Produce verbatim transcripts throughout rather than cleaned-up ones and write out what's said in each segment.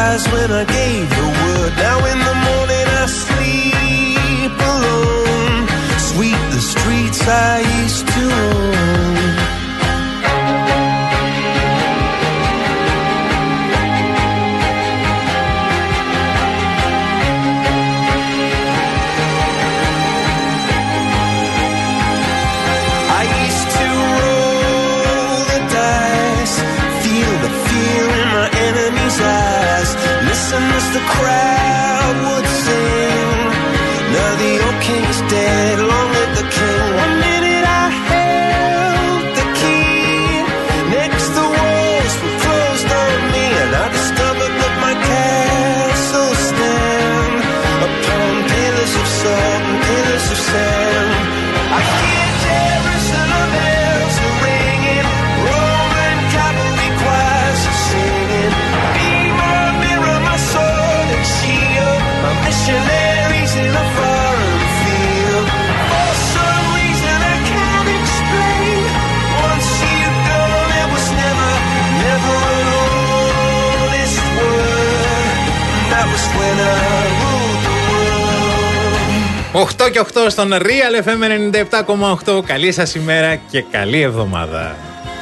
eyes when I gave the word. Now in the morning I sleep alone. Sweep the streets I used to own. Listen as the crowd would sing. Now the old king is dead, long live the king. One minute I held the key, next the walls were closed on me, and I discovered that my castle stand upon pillars of salt and pillars of sand. I hear Jerusalem bells are ringing, Roman cavalry choirs are singing. Missionaries in a foreign field. For some reason I can't explain. Once you go, there was never, never an honest word. That was when I ruled the world. οκτώ και οκτώ στον Real εφ εμ ενενήντα επτά κόμμα οκτώ. Καλή σας ημέρα και καλή εβδομάδα.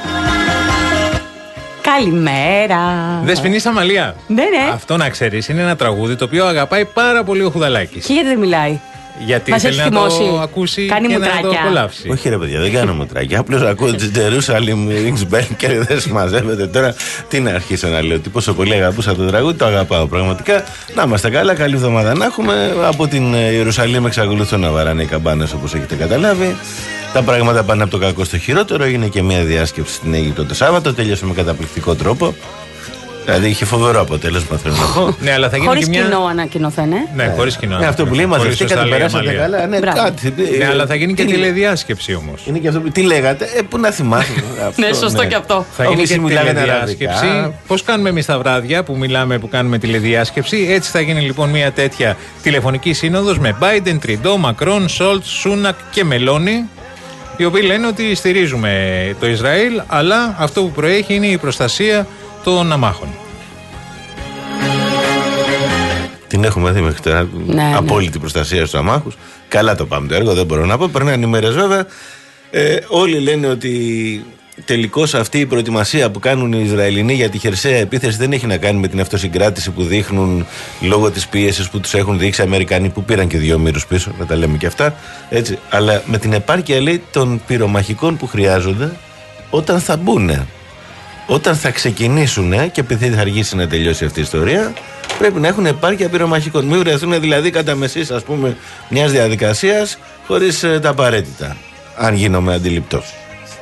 Καλημέρα. Δεσποινή Σαμαλία. Ναι, ναι. Αυτό να ξέρεις είναι ένα τραγούδι το οποίο αγαπάει πάρα πολύ ο Χουδαλάκης. Και γιατί δεν μιλάει? Γιατί μας θέλει έχει να θυμώσει. το ακούσει Κάνει και μουτράκια. να το απολαύσει. Όχι ρε παιδιά, δεν κάνω μουτράκια. Απλώς ακούω τη Jerusalem Rings Bell και δεν συμμαζεύεται τώρα. Τι να αρχίσω να λέω, ότι πόσο πολύ αγαπούσα το τραγούδι, το αγαπάω πραγματικά. Να είμαστε καλά, καλή εβδομάδα να έχουμε. Από την Ιερουσαλήμ εξακολουθούν να βαράνε οι καμπάνες όπως έχετε καταλάβει. Τα πράγματα πάνε από το κακό στο χειρότερο. Είναι και μια διάσκεψη στην Αίγυπτο το Σάββατο. Τέλειωσε με καταπληκτικό τρόπο. Δηλαδή είχε φοβερό αποτέλεσμα, θέλω να πω. Ναι, αλλά θα γίνει χωρίς και μια... κοινό ανακοινωθέν, ε. Ναι, χωρίς κοινό. Ναι, αυτό που λέει, μαζευτήκατε, περάσατε καλά. Ναι, κάτι. Ναι, αλλά θα γίνει και τηλεδιάσκεψη όμως. Είναι και αυτό που. Τι λέγατε, ε, πού να θυμάσαι. Ναι, σωστό και αυτό. Θα γίνει και τηλεδιάσκεψη. Πώς κάνουμε εμείς τα βράδια που μιλάμε, που κάνουμε τηλεδιάσκεψη. Έτσι θα γίνει λοιπόν μια τέτοια τηλεφωνική σύνοδος με Biden, Τριντό, Μακρόν, Σόλτ, Σούνακ και Μελώνη. Οι οποίοι λένε ότι στηρίζουμε το Ισραήλ, αλλά αυτό που προέχει είναι η προστασία των αμάχων. Την έχουμε δει μέχρι τώρα. Ναι, απόλυτη ναι. προστασία στους αμάχους. Καλά το πάμε το έργο, δεν μπορώ να πω. Περνάνε ημέρες βέβαια. Ε, όλοι λένε ότι τελικώς αυτή η προετοιμασία που κάνουν οι Ισραηλινοί για τη χερσαία επίθεση δεν έχει να κάνει με την αυτοσυγκράτηση που δείχνουν λόγω της πίεσης που τους έχουν δείξει οι Αμερικανοί, που πήραν και δύο μύρους πίσω, να τα λέμε και αυτά. Έτσι. Αλλά με την επάρκεια, λέει, των πυρομαχικών που χρειάζονται όταν θα μπουν. Όταν θα ξεκινήσουν, και επειδή θα αργήσει να τελειώσει αυτή η ιστορία, πρέπει να έχουν επάρκεια πυρομαχικών. Μην βρεθούν δηλαδή κατά μεσής, ας πούμε, μιας διαδικασίας χωρίς ε, τα απαραίτητα. Αν γίνομαι αντιληπτός.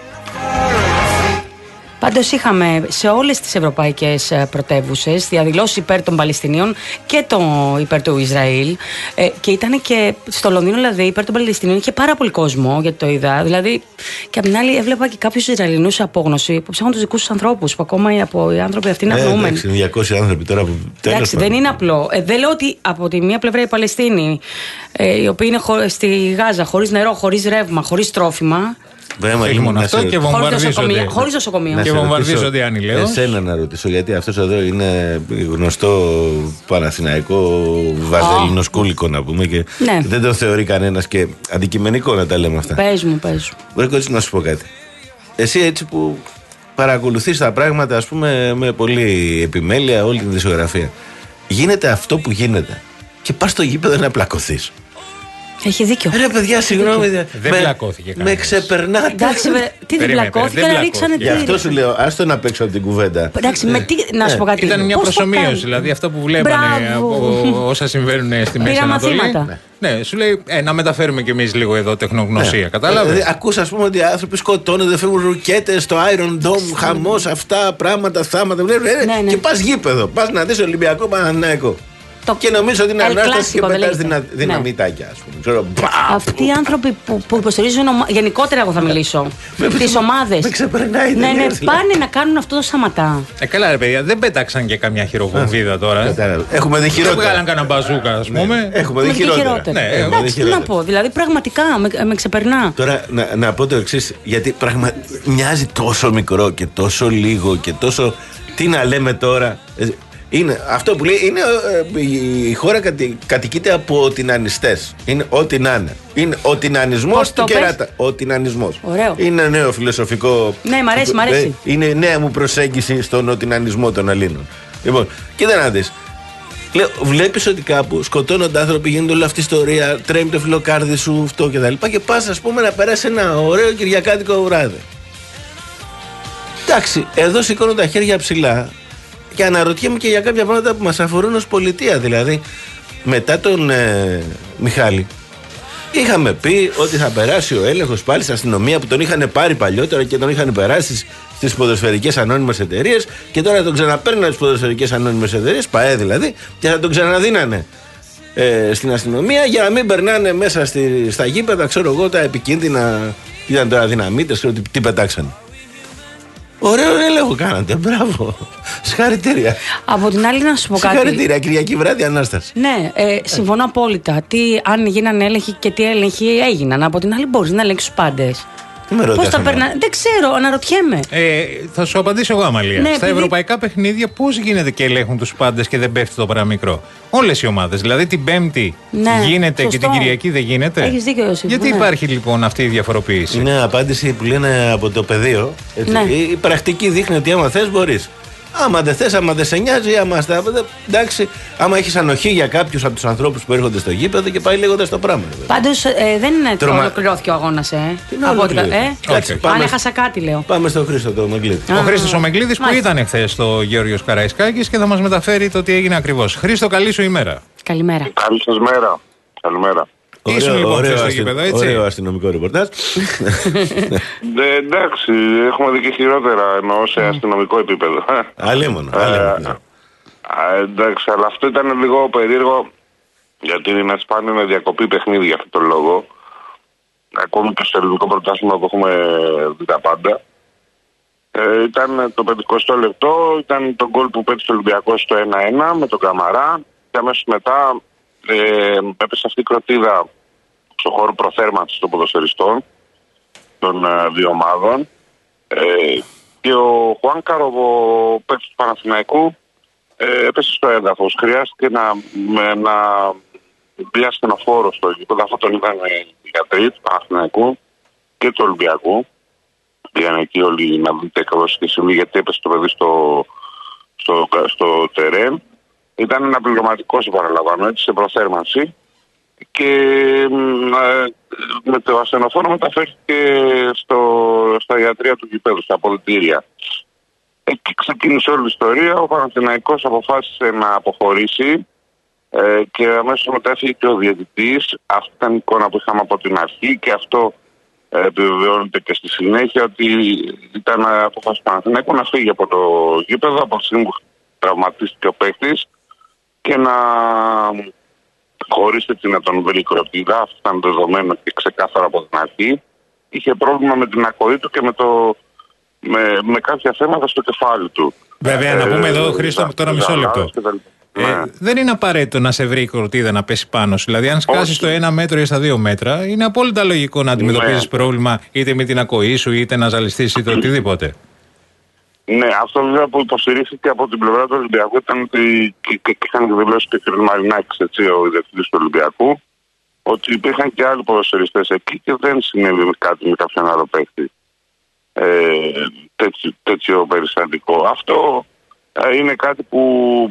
Πάντως είχαμε σε όλες τις ευρωπαϊκές πρωτεύουσες διαδηλώσεις υπέρ των Παλαιστινίων και το υπέρ του Ισραήλ. Ε, και ήταν και στο Λονδίνο, δηλαδή, υπέρ των Παλαιστινίων είχε πάρα πολύ κόσμο, γιατί το είδα. Δηλαδή, και απ' την άλλη έβλεπα και κάποιους Ισραηλινούς απόγνωση που ψάχνουν τους δικούς τους ανθρώπους, που ακόμα οι, από, οι άνθρωποι αυτοί είναι ε, αγνοούμενοι. Εντάξει, διακόσιοι άνθρωποι τώρα που τέλος. Εντάξει, δεν είναι απλό. Ε, δεν λέω ότι από τη μία πλευρά οι Παλαιστίνοι, ε, οι οποίοι είναι χω, στη Γάζα, χωρίς νερό, χωρίς ρεύμα, χωρίς τρόφιμα. Έχει μόνο αυτό και βομβαρδίζονται. Χωρίς νοσοκομεία. Και βομβαρδίζονται ανηλαίως. Εσένα να ρωτήσω, γιατί αυτός εδώ είναι γνωστό Παναθηναϊκό βαζέλινο σκούλικο, να πούμε, και ναι. δεν το θεωρεί κανένας, και αντικειμενικό να τα λέμε αυτά. Πες μου, πες μου. Μπορεί να σου πω κάτι. Εσύ έτσι που παρακολουθείς τα πράγματα, ας πούμε, με πολύ επιμέλεια, όλη την δισογραφία, γίνεται αυτό που γίνεται και πας στο γήπεδο να πλακωθείς. Έχει δίκιο. Ρε παιδιά, συγγνώμη. Δεν με, πλακώθηκε κανένας. Με ξεπερνάτε. Εντάξει, με, τι δεν πλακώθηκε, αλλά ρίξανε Γι' αυτό σου λέω, άστο να παίξω από την κουβέντα. Εντάξει, με τι, να σου πω κάτι. Ήταν μια προσομοίωση, δηλαδή αυτό που βλέπανε από όσα συμβαίνουν στη Μέση Ανατολή. Ναι, σου λέει ε, να μεταφέρουμε κι εμείς λίγο εδώ τεχνογνωσία. Ναι. Κατάλαβε. Δηλαδή, ακούς, ας πούμε, ότι οι άνθρωποι σκοτώνονται, φεύγουν ρουκέτες στο Iron Dome, χαμός, αυτά πράγματα, θάματα. Ναι, ναι. Και πας γήπεδο, πας να δεις Ολυμπιακό Παναθηναϊκό. Το... Και νομίζω ότι είναι ανάσταση και πετάς δυνα... δυναμητάκια, ας πούμε. Ξέρω, αυτοί οι άνθρωποι που, που υποστηρίζουν, ομα... γενικότερα εγώ θα μιλήσω, τις ομάδες. Με ξεπερνάει. Ναι, ναι, πάνε να κάνουν αυτό το σαματά. Ε, καλά ρε παιδιά, δεν πέταξαν και καμιά χειροβομβίδα τώρα. Έχουμε δει χειρότερα. Δεν βγάλαν κανένα μπαζούκα, ας πούμε. Έχουμε δει χειρότερα. Εντάξει, τι να πω, δηλαδή πραγματικά με ξεπερνά. Τώρα να πω το εξής, γιατί μοιάζει τόσο μικρό και τόσο λίγο και τόσο. Τι να λέμε τώρα. Είναι, αυτό που λέει είναι ε, η χώρα κατη, κατοικείται από οτινανιστές. Είναι ό,τι να είναι. Είναι οτινανισμός του κεράτα. Οτινανισμός. Ωραίο. Είναι νέο φιλοσοφικό. Ναι, μ' αρέσει, μ' αρέσει. Ε, είναι νέα μου προσέγγιση στον οτινανισμό των Ελλήνων. Λοιπόν, κοίτα να δεις. Λέω, βλέπεις ότι κάπου σκοτώνονται άνθρωποι, γίνεται όλη αυτή η ιστορία, τρέμει το φιλοκάρδι σου, αυτό κτλ. Και, και πας, ας πούμε, να περάσει ένα ωραίο κυριακάτικο βράδυ. Εντάξει, εδώ σηκώνω τα χέρια ψηλά και αναρωτιέμαι και για κάποια πράγματα που μας αφορούν ως πολιτεία. Δηλαδή, μετά τον ε, Μιχάλη, είχαμε πει ότι θα περάσει ο έλεγχος πάλι στην αστυνομία που τον είχαν πάρει παλιότερα και τον είχαν περάσει στις ποδοσφαιρικές ανώνυμες εταιρείες και τώρα τον ξαναπαίρνουν στις ποδοσφαιρικές ανώνυμες εταιρείες, ΠΑΕ δηλαδή, και θα τον ξαναδίνανε ε, στην αστυνομία για να μην περνάνε μέσα στη, στα γήπεδα, ξέρω εγώ, τα επικίνδυνα. Ήταν τώρα δυναμίτες, ξέρω τι, τι πετάξανε. Ωραίο έλεγχο κάνατε, μπράβο. Συγχαρητήρια. Από την άλλη, να σου πω κάτι. Συγχαρητήρια, Κυριακή βράδυ Ανάσταση. Ναι, ε, συμφωνώ απόλυτα. Τι, αν γίνανε έλεγχοι και τι έλεγχοι έγιναν. Από την άλλη, μπορεί να ελέγξει του πάντε. Πώς τα περνάνε, δεν ξέρω, αναρωτιέμαι. Ε, θα σου απαντήσω εγώ, Αμαλία. Ναι, Στα επειδή... ευρωπαϊκά παιχνίδια, πώς γίνεται και ελέγχουν τους πάντες και δεν πέφτει το παραμικρό? Όλες οι ομάδες. Δηλαδή την Πέμπτη ναι, γίνεται σωστό. Και την Κυριακή δεν γίνεται. Έχεις δίκιο, Ιωσήφ. Γιατί ναι. υπάρχει λοιπόν αυτή η διαφοροποίηση? Είναι απάντηση που λένε από το πεδίο. Ναι. Η πρακτική δείχνει ότι άμα θες μπορείς. Άμα δεν θες, άμα δεν σε νοιάζει, άμα στα. Εντάξει, άμα έχεις ανοχή για κάποιους από τους ανθρώπους που έρχονται στο γήπεδο και πάει λέγοντας το πράγμα. Πάντως ε, δεν είναι Τρομα... ολοκληρώθηκε ο αγώνας, ε. Από ότι, ε? Κάτσε, okay. Αν έχασα κάτι, λέω. Πάμε στον Χρήστο το Μεγκλίδη. Ο Χρήστος ο Μεγκλίδης που ήταν εχθές στο Γεώργιος Καραϊσκάκης και θα μας μεταφέρει το τι έγινε ακριβώς. Χρήστο, καλή σου ημέρα. Καλημέρα. Καλή σας μέρα. Καλημέρα. Ήσουν λοιπόν ωραίο, στο γήπεδο, έτσι. Ωραίο αστυνομικό ρεπορτάζ. ε, εντάξει, έχουμε δει και χειρότερα εννοώ σε αστυνομικό επίπεδο. Αλίμονο. Ε, εντάξει, αλλά αυτό ήταν λίγο περίεργο γιατί είναι σπάνιο να διακοπεί παιχνίδι για αυτόν τον λόγο. Ακόμη και στο ελληνικό πρωτάθλημα που έχουμε δει τα πάντα. Ε, ήταν το πενηκοστό λεπτό, ήταν το γκολ που πέτυχε ο Ολυμπιακός στο ένα ένα με τον Καμαρά και αμέσως μετά ε, έπεσε αυτή η κροτίδα στον χώρο προθέρμανσης των ποδοσφαιριστών των ε, δύο ομάδων ε, και ο Χουάνκαρο, ο παίκτης του Παναθηναϊκού, ε, έπεσε στο έδαφος. Χρειάστηκε να, με, να μπει ασθενοφόρο στο γήπεδο. Αυτό τον είδαν οι γιατροί του Παναθηναϊκού και του Ολυμπιακού. Πήγαν εκεί όλοι να δείτε ακριβώς και σημείο γιατί έπεσε το παιδί στο, στο, στο, στο τερέν. Ήταν ένα πληρωματικό, σε παραλαμβάνω, έτσι, σε προθέρμανση και ε, με το ασθενοφόρο μεταφέρθηκε στο, στα ιατρεία του γηπέδου, στα αποδυτήρια. Εκεί ξεκίνησε όλη η ιστορία. Ο Παναθηναϊκός αποφάσισε να αποχωρήσει ε, και αμέσως μετά έφυγε και ο διαιτητής. Αυτή ήταν η εικόνα που είχαμε από την αρχή και αυτό ε, επιβεβαιώνεται και στη συνέχεια ότι ήταν αποφάση του Παναθηναϊκού να φύγει από το γήπεδο από τη στιγμή που τραυματίστηκε ο παίκτης και να χωρίς έτσι να τον βρει η κροτίδα. Αυτό ήταν δεδομένο και ξεκάθαρα από την αρχή. Είχε πρόβλημα με την ακοή του και με, το, με, με κάποια θέματα στο κεφάλι του. Βέβαια, ε, να πούμε εδώ, Χρήστο, ε, τώρα μισό λεπτό. Ε, ναι. Δεν είναι απαραίτητο να σε βρει η κροτίδα να πέσει πάνω σου. Δηλαδή, αν σκάσεις στο ένα μέτρο ή στα δύο μέτρα, είναι απόλυτα λογικό να αντιμετωπίζεις ναι. πρόβλημα είτε με την ακοή σου, είτε να ζαλιστείς, είτε οτιδήποτε. Ναι, αυτό βέβαια που υποστηρίχθηκε από την πλευρά του Ολυμπιακού ήταν ότι και είχαν δηλώσει και ο κ. Μαρινάκης, ο ιδιοκτήτης του Ολυμπιακού, ότι υπήρχαν και άλλοι ποδοσφαιριστές εκεί και δεν συνέβη κάτι με κάποιον άλλο παίκτη. Ε, τέτοιο, τέτοιο περιστατικό. Αυτό ε, είναι κάτι που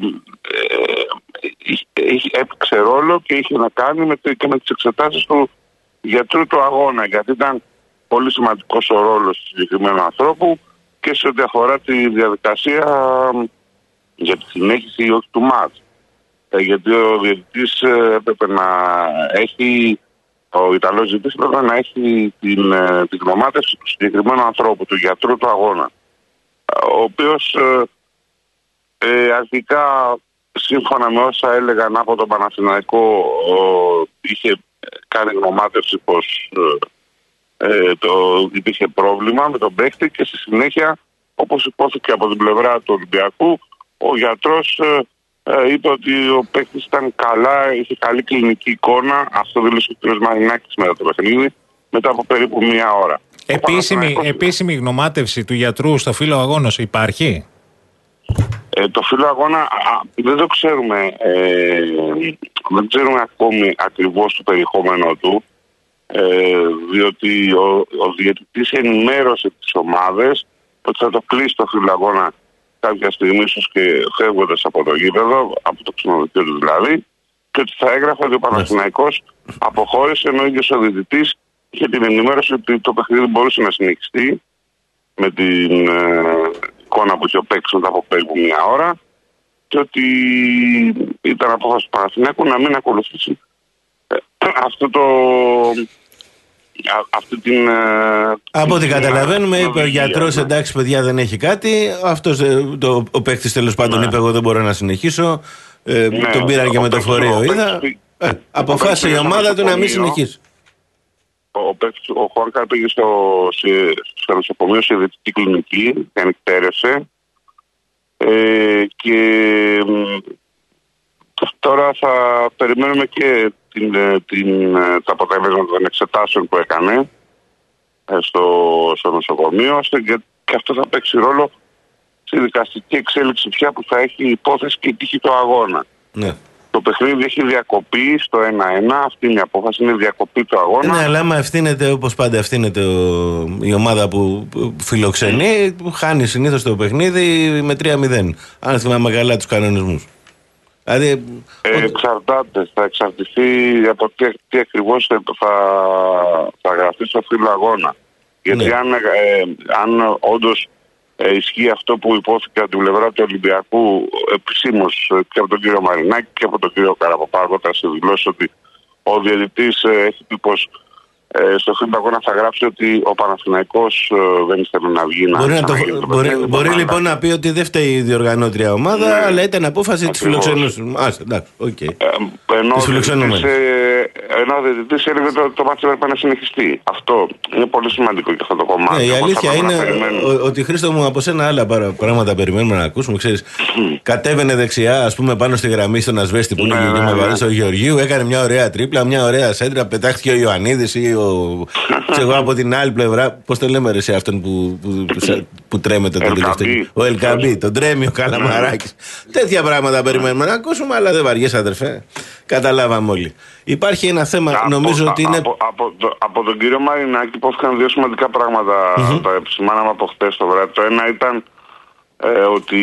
ε, ε, έπαιξε ρόλο και είχε να κάνει με, και με τις εξετάσεις του γιατρού του αγώνα, γιατί ήταν πολύ σημαντικός ο ρόλος του συγκεκριμένου ανθρώπου και σε ό,τι αφορά τη διαδικασία για τη συνέχιση ή όχι του μάτς. Ε, γιατί ο διαιτητής ε, έπρεπε να έχει, ο Ιταλός διαιτητής έπρεπε να έχει την, ε, την γνωμάτευση του συγκεκριμένου ανθρώπου, του γιατρού του αγώνα, ο οποίος ε, ε, αρχικά σύμφωνα με όσα έλεγαν από τον Παναθηναϊκό ε, είχε κάνει γνωμάτευση πως ε, Ε, το, υπήρχε πρόβλημα με τον παίκτη και στη συνέχεια, όπως υπόθηκε από την πλευρά του Ολυμπιακού, ο γιατρός ε, ε, είπε ότι ο παίκτης ήταν καλά, είχε καλή κλινική εικόνα. Αυτό δήλωσε ο κ. Μαρινάκης μετά το παιχνίδι, μετά από περίπου μία ώρα. Επίσημη, επίσημη γνωμάτευση του γιατρού στο φύλλο αγώνος υπάρχει? Ε, το φύλλο αγώνα α, δεν το ξέρουμε, ε, δεν ξέρουμε ακόμη ακριβώς το περιεχόμενο του, ε, διότι ο, ο διαιτητής ενημέρωσε τις ομάδες ότι θα το κλείσει το φύλλο αγώνα κάποια στιγμή, ίσως και φεύγοντας από το γήπεδο, από το ξενοδοχείο του δηλαδή, και ότι θα έγραφε ότι ο Παναθηναϊκός αποχώρησε, ενώ ο ίδιος ο διαιτητής είχε την ενημέρωση ότι το παιχνίδι μπορούσε να συνεχιστεί με την ε, εικόνα που είχε ο παίκτης μετά από περίπου μια ώρα, και ότι ήταν απόφαση του Παναθηναϊκού να μην ακολουθήσει ε, αυτό το... Αυτή την, από ό,τι καταλαβαίνουμε, είπε ο γιατρός, εντάξει παιδιά δεν έχει κάτι. Αυτός, το, ο παίκτης τέλος πάντων, ναι, είπε εγώ δεν μπορώ να συνεχίσω. Ε, ναι, τον πήραν και με το φορείο, είδα. Ε, αποφάσισε η ομάδα του να μην συνεχίσει. Ο, ο, ο Χουάνκαρ πήγε στο, στο νοσοκομείο σε ιδιωτική κλινική, ανεκτέρευσε. Ε, και τώρα θα περιμένουμε και την, την, τα αποτελέσματα των εξετάσεων που έκανε στο, στο νοσοκομείο, και, και αυτό θα παίξει ρόλο στη δικαστική εξέλιξη πια που θα έχει υπόθεση και τύχη το αγώνα. Ναι. Το παιχνίδι έχει διακοπεί στο ένα ένα, αυτή είναι η απόφαση, είναι διακοπή του αγώνα. Ναι, αλλά άμα ευθύνεται, όπως πάντα ευθύνεται ο, η ομάδα που φιλοξενεί, που χάνει συνήθως το παιχνίδι με τρία μηδέν, αν θυμάμαι καλά τους κανονισμούς. Δηλαδή, ε, εξαρτάται, θα εξαρτηθεί από τι, τι ακριβώς θα, θα γραφτεί στο φύλλο αγώνα. Γιατί ναι, αν, ε, αν όντως ε, ισχύει αυτό που υπόθηκε από την πλευρά του Ολυμπιακού επισήμως και από τον κύριο Μαρινάκη και από τον κύριο Καραποπάγο, σε δηλώσει ότι ο διαιτητής ε, έχει πει πως Ε, στο φύλλο αγώνα θα γράψει ότι ο Παναθηναϊκός ε, δεν ήθελε να βγει να μπορεί, να το, το μπορεί, μπορεί, μπορεί λοιπόν να πει ότι δεν φταίει η διοργανώτρια ομάδα, ναι, αλλά ήταν απόφαση της φιλοξενούς. Α, εντάξει, οκ. Okay. Ε, ενώ ο διαιτητής έλεγε ότι το, το μάτι έπρεπε να συνεχιστεί. Αυτό είναι πολύ σημαντικό και αυτό το κομμάτι. Ναι, η αλήθεια είναι ότι, Χρήστο μου, από σένα άλλα πράγματα περιμένουμε να ακούσουμε. Ξέρεις, κατέβαινε δεξιά, ας πούμε, πάνω στη γραμμή στον Ασβέστη που είναι ναι, και ναι, ναι, στο Γεωργίου, έκανε μια ωραία τρίπλα, μια ωραία σέντρα, πετάχτηκε ο Ιωαννίδης ή ο... εγώ από την άλλη πλευρά, πώς το λέμε ρε σε αυτόν που, που, που, που τρέμεται τον τελευταίο. Ο Ελκαμπή, τον τρέμει ο Καλαμαράκης. Τέτοια πράγματα περιμένουμε να ακούσουμε, αλλά δεν βαριέσαι αδερφέ. Καταλάβαμε όλοι. Υπάρχει ένα θέμα, από, νομίζω ότι είναι. Από, από, το, από τον κύριο Μαρινάκη υπόθηκαν δύο σημαντικά πράγματα. Mm-hmm. Τα επισημάναμε από χτες το βράδυ. Το ένα ήταν ε, ότι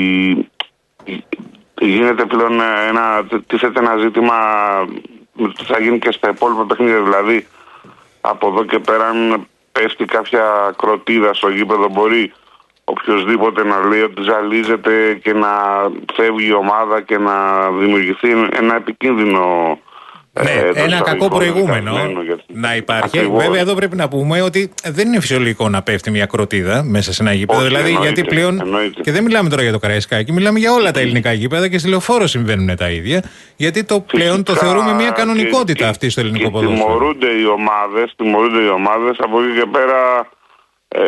γίνεται πλέον ένα, τίθεται ένα ζήτημα που θα γίνει και στα υπόλοιπα παιχνίδια. Δηλαδή, από εδώ και πέρα, αν πέφτει κάποια κροτίδα στο γήπεδο, μπορεί οποιοδήποτε να λέει ότι ζαλίζεται και να φεύγει η ομάδα και να δημιουργηθεί ένα επικίνδυνο. Ναι, ε, ένα κακό προηγούμενο γιατί... να υπάρχει. Ακριβώς. Βέβαια, εδώ πρέπει να πούμε ότι δεν είναι φυσιολογικό να πέφτει μια κροτίδα μέσα σε ένα γήπεδο. Όχι, δηλαδή, εννοείται, γιατί πλέον. Εννοείται. Και δεν μιλάμε τώρα για το Καραϊσκάκι, μιλάμε για όλα τα ελληνικά γήπεδα και στη Λεωφόρο συμβαίνουν τα ίδια. Γιατί το πλέον φυσικά, το θεωρούμε μια κανονικότητα και, αυτή στο ελληνικό ποδόσφαιρο. Τιμωρούνται οι ομάδες, τιμωρούνται οι ομάδες από εκεί και πέρα. Ε,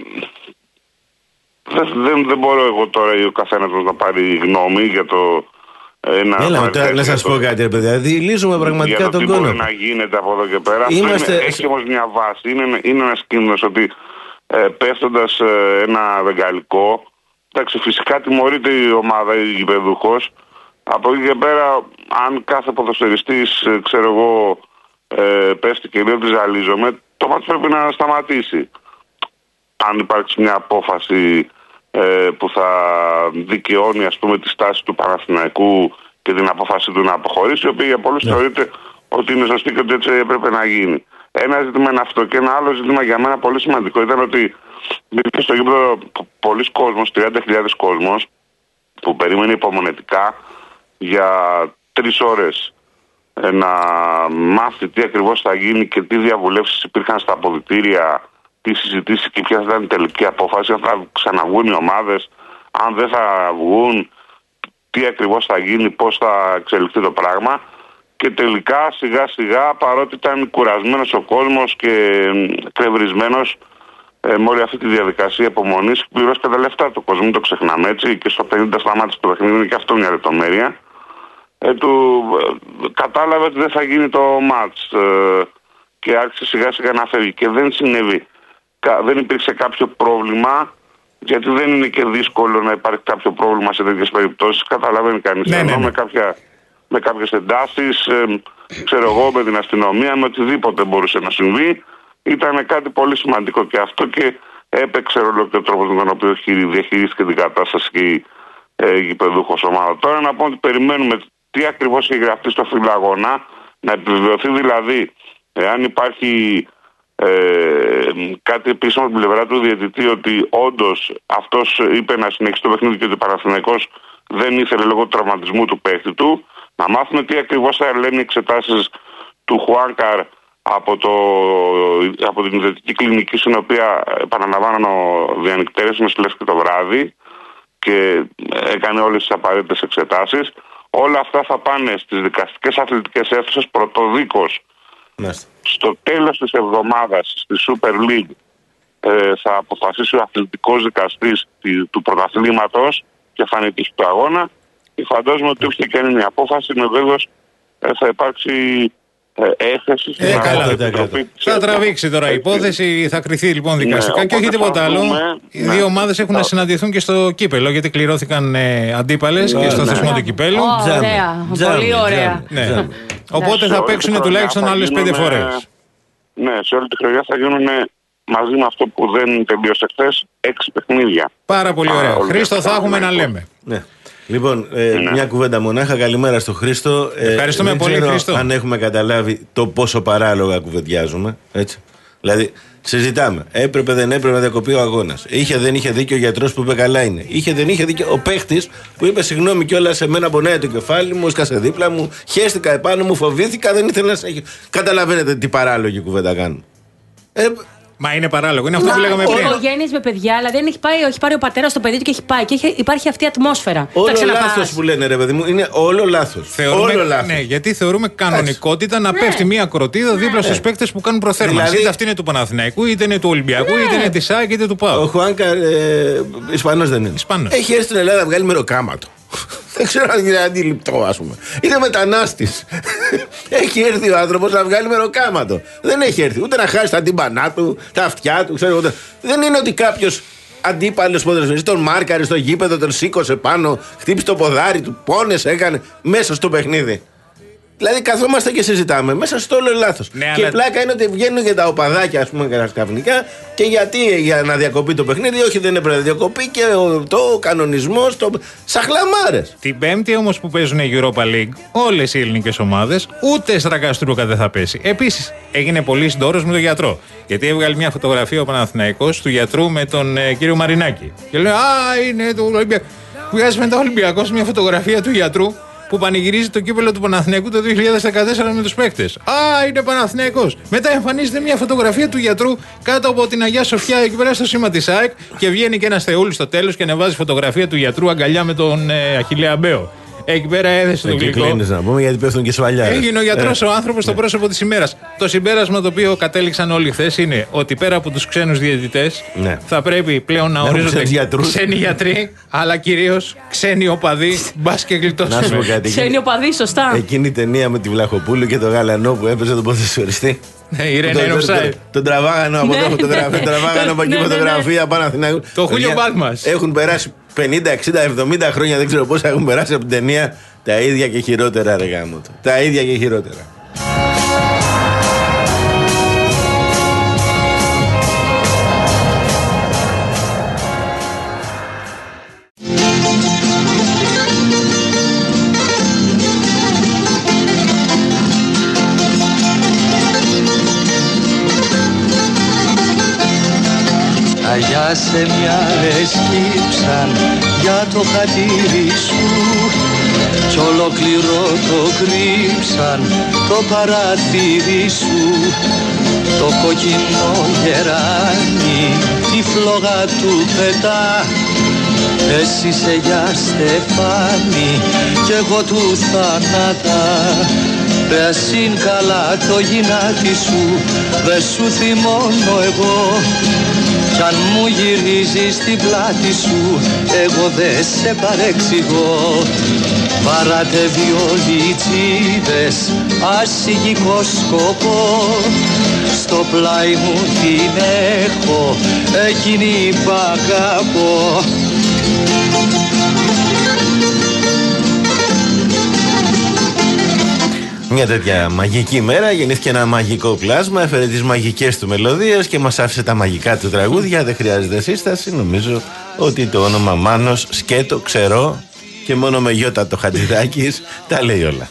δεν, δεν, δεν μπορώ εγώ τώρα ή ο καθένας να πάρει γνώμη για το. Ένα Έλα, τώρα να σας πω κάτι, παιδιά. Δηλίζουμε πραγματικά τον κόνο. Δεν μπορεί να γίνεται από εδώ και πέρα. Είμαστε... Έχει όμως μια βάση. Είναι, είναι ένας κίνδυνος ότι ε, πέφτοντας ε, ένα βεγγαλικό, εντάξει, φυσικά τιμωρείται η ομάδα, η γηπεδούχος. Από εκεί και πέρα, αν κάθε ποδοσφαιριστής, ε, ξέρω εγώ, ε, πέφτει και λέει ότι ζαλίζομαι, το μάτι πρέπει να σταματήσει. Αν υπάρξει μια απόφαση που θα δικαιώνει, ας πούμε, τη στάση του Παναθηναϊκού και την απόφαση του να αποχωρήσει, η οποία για πολλούς yeah. θεωρείται ότι είναι σωστή και ότι έτσι έπρεπε να γίνει. Ένα ζήτημα είναι αυτό, και ένα άλλο ζήτημα για μένα πολύ σημαντικό ήταν ότι μπήκε στο γήπεδο πολλοί κόσμος, τριάντα χιλιάδες κόσμος, που περίμενε υπομονετικά για τρεις ώρες να μάθει τι ακριβώς θα γίνει και τι διαβουλεύσεις υπήρχαν στα αποδυτήρια, τι συζητήσει και ποια θα ήταν η τελική απόφαση, αν θα ξαναβγούν οι ομάδες, αν δεν θα βγουν, τι ακριβώς θα γίνει, πώς θα εξελιχθεί το πράγμα. Και τελικά σιγά σιγά, παρότι ήταν κουρασμένος ο κόσμος και κρευρισμένος ε, με όλη αυτή τη διαδικασία απομονής, πληρώσει και τα λεφτά του κόσμου, μην το ξεχνάμε έτσι, και στο πενήντα σταμάτησε το παιχνίδι, είναι και αυτό μια λεπτομέρεια. Ε, του, ε, κατάλαβε ότι δεν θα γίνει το μάτς ε, και άρχισε σιγά σιγά να φεύγει και δεν συνέβη. Δεν υπήρξε κάποιο πρόβλημα γιατί δεν είναι και δύσκολο να υπάρχει κάποιο πρόβλημα σε τέτοιες περιπτώσεις. Καταλαβαίνει κανείς. Ναι, ναι, ναι. Με, κάποια, με κάποιες εντάσεις, ε, ξέρω εγώ, με την αστυνομία, με οτιδήποτε μπορούσε να συμβεί. Ήταν κάτι πολύ σημαντικό και αυτό και έπαιξε ρόλο και ο τρόπος με τον οποίο διαχειρίστηκε την κατάσταση και η ε, γηπεδούχος ομάδα. Τώρα να πω ότι περιμένουμε τι ακριβώς έχει γραφτεί στο φιλαγώνα, να επιβεβαιωθεί δηλαδή εάν υπάρχει ε, κάτι επίσημο από την πλευρά του διαιτητή ότι όντως αυτός είπε να συνεχίσει το παιχνίδι και ότι ο Παναθηναϊκός δεν ήθελε λόγω του τραυματισμού του παίχτη του. Να μάθουμε τι ακριβώς θα λένε οι εξετάσεις του Χουάνκαρ από, το, από την ιδιωτική κλινική, στην οποία επαναλαμβάνω διανυκτέρες με στελές και το βράδυ και έκανε όλες τις απαραίτητες εξετάσεις. Όλα αυτά θα πάνε στις δικαστικές αθλητικές αίθουσες πρωτοδίκως. Μάλιστα. Στο τέλος της εβδομάδας στη Super League ε, θα αποφασίσει ο αθλητικός δικαστής του πρωταθλήματος και φανητής του αγώνα, και φαντάζομαι ότι όποια και είναι η απόφαση, είμαι βέβαιος ε, θα υπάρξει ε, έκθεση στην ε, Επιτροπή. Θα τραβήξει τώρα η υπόθεση, θα κριθεί λοιπόν δικαστικά, ναι, και όχι τίποτα άλλο. Ναι. Οι δύο ομάδες έχουν να συναντηθούν και στο κύπελο, γιατί κληρώθηκαν ε, αντίπαλες, ναι, και στο ναι. θεσμό του κυπέλου. Oh, ωραία, τζάμε, πολύ ωραία. Ναι. Ναι. Οπότε ναι, θα παίξουν τουλάχιστον άλλες πέντε φορές. Ναι, σε όλη τη χρονιά θα γίνουν μαζί με αυτό που δεν τελείωσε χθες έξι παιχνίδια. Πάρα πολύ ωραία. Χρήστο, θα έχουμε να λέμε. Ναι. Λοιπόν, ε, ναι. μια κουβέντα μονάχα. Καλημέρα στο Χρήστο. Ευχαριστούμε ε, πολύ, Χρήστο. Αν έχουμε καταλάβει το πόσο παράλογα κουβεντιάζουμε. Έτσι. Δηλαδή, συζητάμε. Έπρεπε, δεν έπρεπε να διακοπεί ο αγώνας. Είχε, δεν είχε δίκιο ο γιατρός που είπε καλά είναι. Είχε, δεν είχε δίκιο ο παίχτης που είπε συγγνώμη κιόλας, σε μένα πονάει το κεφάλι μου, έσκασε δίπλα μου, χέστηκα επάνω μου, φοβήθηκα, δεν ήθελα να σε έχει. Καταλαβαίνετε τι παράλογη κουβέντα κάνουμε. Ε, Μα είναι παράλογο, είναι αυτό που λέγαμε πριν. Οικογένειες με παιδιά, δηλαδή δεν έχει πάει, έχει πάρει ο πατέρας το παιδί του και έχει πάει. Και έχει, υπάρχει αυτή η ατμόσφαιρα. Όλο λάθος που λένε, ρε παιδί μου, είναι όλο λάθος. Θεωρούμε, όλο λάθος. Ναι, γιατί θεωρούμε κανονικότητα να ναι. πέφτει μια κροτίδα δίπλα ναι. στους παίκτες που κάνουν προθέρμανση. Δηλαδή, είτε αυτή είναι του Παναθηναϊκού, είτε είναι του Ολυμπιακού, ναι. είτε είναι της ΑΕΚ, είτε του ΠΑΟΚ. Ο Χουάνκαρ, ε, Ισπανός δεν είναι. Ισπανός. Έχει έρθει στην Ελλάδα να βγάλει μεροκάματο. Δεν ξέρω αν είναι αντιληπτό, ας πούμε. Είναι μετανάστης. Έχει έρθει ο άνθρωπος να βγάλει μεροκάματο. Δεν έχει έρθει ούτε να χάσει τα τύμπανά του, τα αυτιά του. Ξέρω, δεν είναι ότι κάποιος αντίπαλος ποδοσφαιριστής τον μάρκαρε στο γήπεδο, τον σήκωσε πάνω, χτύπησε το ποδάρι του, πόνες έκανε μέσα στο παιχνίδι. Δηλαδή καθόμαστε και συζητάμε μέσα στο όλο λάθος. Ναι, και η αλλά... πλάκα είναι ότι βγαίνουν και τα οπαδάκια, ας πούμε, ξαφνικά, και γιατί για να διακοπεί το παιχνίδι, όχι δεν έπρεπε να διακοπεί, και ο, το κανονισμός, το... σαχλαμάρες. Την Πέμπτη όμως που παίζουν η Europa League, όλες οι ελληνικές ομάδες, ούτε στρακαστρούκα δεν θα πέσει. Επίσης έγινε πολύ συντόρος με τον γιατρό. Γιατί έβγαλε μια φωτογραφία ο Παναθηναϊκός του γιατρού με τον ε, κύριο Μαρινάκη. Και λέει, α, είναι το Ολυμπιακό. Βγάζει μετά ο Ολυμπιακός μια φωτογραφία του γιατρού που πανηγυρίζει το κύπελο του Παναθηναϊκού το δύο χιλιάδες δεκατέσσερα με τους παίκτες. Α, είναι Παναθηναϊκός. Μετά εμφανίζεται μια φωτογραφία του γιατρού κάτω από την Αγία Σοφιά, εκεί πέρα στο σήμα της ΑΕΚ, και βγαίνει και ένας θεούλης στο τέλος και ανεβάζει φωτογραφία του γιατρού αγκαλιά με τον ε, Αχιλλέα Μπέο. Εκεί πέρα έδεσε το γλυκό. Κλείνεις να πούμε, γιατί πέφτουν και σφαλιά. Έγινε ο γιατρός ε. ο άνθρωπος στο ε. πρόσωπο της ημέρας. Το συμπέρασμα το οποίο κατέληξαν όλοι χθες είναι ότι πέρα από τους ξένους διαιτητές, ναι. θα πρέπει πλέον να, να ορίζονται ξένοι γιατροί, αλλά κυρίως ξένοι οπαδοί. Μπας και γλιτώσουμε. Ξένοι οπαδοί, σωστά. Εκείνη η ταινία με τη Βλαχοπούλου και το Γαλανό που έπαιζε τον ποδοσφαιριστή. Ναι, η Ρένα είναι offside. Τον τραβάγανε από εδώ, τον τραβάγανε από εκεί φωτογραφία πάνω Αθηναϊκού. Το Χούλιο Μπάλμας. Έχουν περάσει πενήντα, εξήντα, εβδομήντα χρόνια, δεν ξέρω πόσα έχουν περάσει από την ταινία. Τα ίδια και χειρότερα, ρε γάμο του. Τα ίδια και χειρότερα. Αγιά σε μυαλές κύψαν για το χατήρι σου κι ολόκληρο το κρύψαν το παραθύρι σου, το κόκκινο γεράνι τη φλόγα του πετά. Εσύ είσαι για στεφάνι κι εγώ του θάνατα. Πες είναι καλά το γυνάτι σου, δε σου θυμώνω εγώ. Κι αν μου γυρίζεις την πλάτη σου, εγώ δε σε παρεξηγώ. Βαράτε βιολιτσίδες, ασυγικό σκοπό. Στο πλάι μου την έχω, εκείνη που αγαπώ. Μια τέτοια μαγική μέρα γεννήθηκε ένα μαγικό πλάσμα, έφερε τις μαγικές του μελωδίες και μας άφησε τα μαγικά του τραγούδια. Δεν χρειάζεται σύσταση. Νομίζω ότι το όνομα Μάνος Σκέτο, Ξερό και μόνο με γιώτα το Χατζηδάκης τα λέει όλα.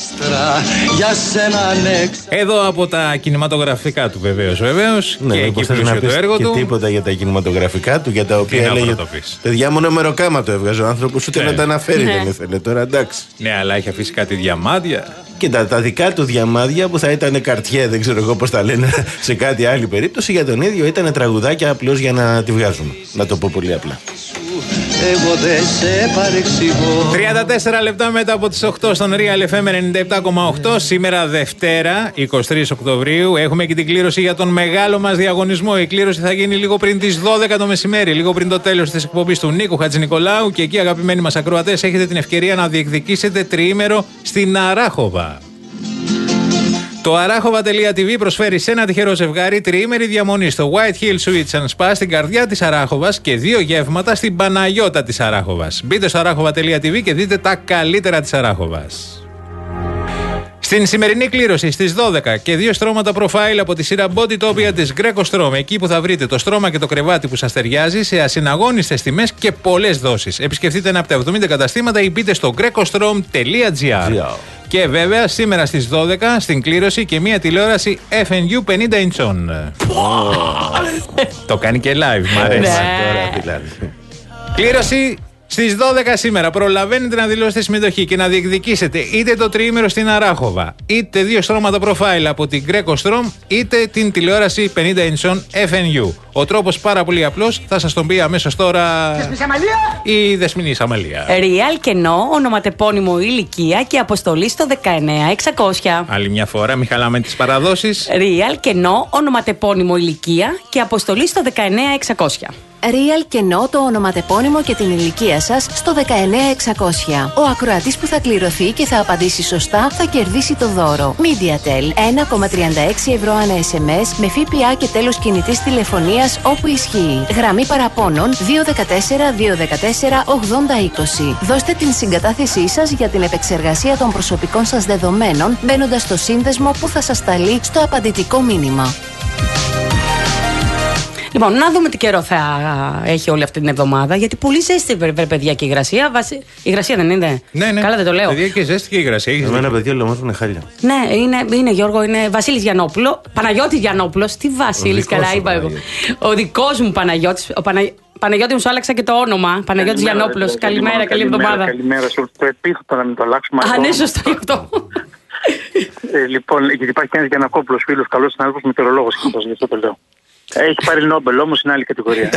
Εδώ από τα κινηματογραφικά του βεβαίως, βεβαίως. Ναι, και εκεί πλούσιο το έργο και του. Και τίποτα για τα κινηματογραφικά του, για τα οποία έλεγε. Παιδιά, μόνο μεροκάμα το έβγαζε ο άνθρωπος, ούτε ναι. να τα αναφέρει ναι. δεν ήθελε τώρα, εντάξει. Ναι, αλλά έχει αφήσει κάτι διαμάντια. Και τα, τα δικά του διαμάδια που θα ήταν καρτιέ, δεν ξέρω εγώ πώς τα λένε σε κάτι άλλη περίπτωση, για τον ίδιο ήταν τραγουδάκια απλώς για να τη βγάζουμε. Να το πω πολύ απλά. Εγώ δεν σε παρεξηγώ. τριάντα τέσσερα λεπτά μετά από τις οκτώ στον Real εφ εμ ενενήντα επτά κόμμα οκτώ. Σήμερα Δευτέρα, εικοστή τρίτη Οκτωβρίου, έχουμε και την κλήρωση για τον μεγάλο μας διαγωνισμό. Η κλήρωση θα γίνει λίγο πριν τις δώδεκα το μεσημέρι, λίγο πριν το τέλος της εκπομπής του Νίκου Χατζηνικολάου. Και εκεί, αγαπημένοι μας ακροατές, έχετε την ευκαιρία να διεκδικήσετε τριήμερο στην Αράχοβα. Το αράχοβα τελεία τι βι προσφέρει σε ένα τυχερό ζευγάρι τριήμερη διαμονή στο White Hill Suites and Spa στην καρδιά της Αράχοβας και δύο γεύματα στην Παναγιώτα της Αράχοβας. Μπείτε στο αράχοβα τελεία τι βι και δείτε τα καλύτερα της Αράχοβας. Στην σημερινή κλήρωση στις δώδεκα και δύο στρώματα profile από τη σειρά Bodytopia της Greco Strom, εκεί που θα βρείτε το στρώμα και το κρεβάτι που σας ταιριάζει σε ασυναγώνιστες τιμές και πολλές δόσεις. Επισκεφτείτε ένα από τα εβδομήντα καταστήματα ή μπείτε στο greco-strom τελεία τζι άρ. Και βέβαια σήμερα στις δώδεκα στην κλήρωση και μια τηλεόραση εφ εν γιου πενήντα ιντσών. Oh. Το κάνει και live, μ' αρέσει. Τώρα δηλαδή. Κλήρωση στις δώδεκα σήμερα. Προλαβαίνετε να δηλώσετε συμμετοχή και να διεκδικήσετε είτε το τριήμερο στην Αράχοβα, είτε δύο στρώματα profile από την Greco Strom, είτε την τηλεόραση πενήντα ιντσών εφ εν γιου. Ο τρόπος πάρα πολύ απλός, θα σας τον πει αμέσως τώρα η Δεσποινής Αμαλία. Real κενό, ονοματεπώνυμο ηλικία και αποστολή στο δεκαεννέα εξακόσια. Άλλη μια φορά, μην χαλάμε τις παραδόσεις. Real κενό, ονοματεπώνυμο ηλικία και αποστολή στο δεκαεννέα εξακόσια. Real κενό το ονοματεπώνυμο και την ηλικία σας στο δεκαεννέα εξακόσια. Ο ακροατής που θα κληρωθεί και θα απαντήσει σωστά θα κερδίσει το δώρο. MediaTel ένα κόμμα τριάντα έξι ευρώ ανά ες εμ ες με ΦΠΑ και τέλος κινητής τηλεφωνίας όπου ισχύει. Γραμμή παραπώνων δύο ένα τέσσερα δύο ένα τέσσερα ογδόντα είκοσι. Δώστε την συγκατάθεσή σας για την επεξεργασία των προσωπικών σας δεδομένων μπαίνοντας στο σύνδεσμο που θα σας σταλεί στο απαντητικό μήνυμα. Λοιπόν, να δούμε τι καιρό θα έχει όλη αυτή την εβδομάδα. Γιατί πολύ ζέστη, βρε παιδιά, και η υγρασία. Βασι... Η υγρασία δεν είναι. Ναι, ναι. Καλά, δεν το λέω. Παιδιά, και ζέστη και η υγρασία. Εμένα, παιδιά, λέω είναι χάλια. Ναι, είναι, είναι Γιώργο, είναι Βασίλης Γιαννόπουλο. Παναγιώτης Γιαννόπουλος. Τι Βασίλης, καλά είπα εγώ. Ο δικός μου Παναγιώτης. Ο Πανα... Παναγιώτη, μου σου άλλαξα και το όνομα. Παναγιώτης Γιαννόπουλος. Καλημέρα, καλή εβδομάδα. Καλημέρα σε όλους. Το επίθετο να μην το αλλάξουμε. Α, ναι, σωστό γι' αυτό. ε, λοιπόν, γιατί υπάρχει ένας Γιαννακόπουλος, φίλος, καλός συνάδελφος, μετεωρολόγος, γι' αυτό το λέω. Έχει πάρει Νόμπελ όμως, είναι άλλη κατηγορία.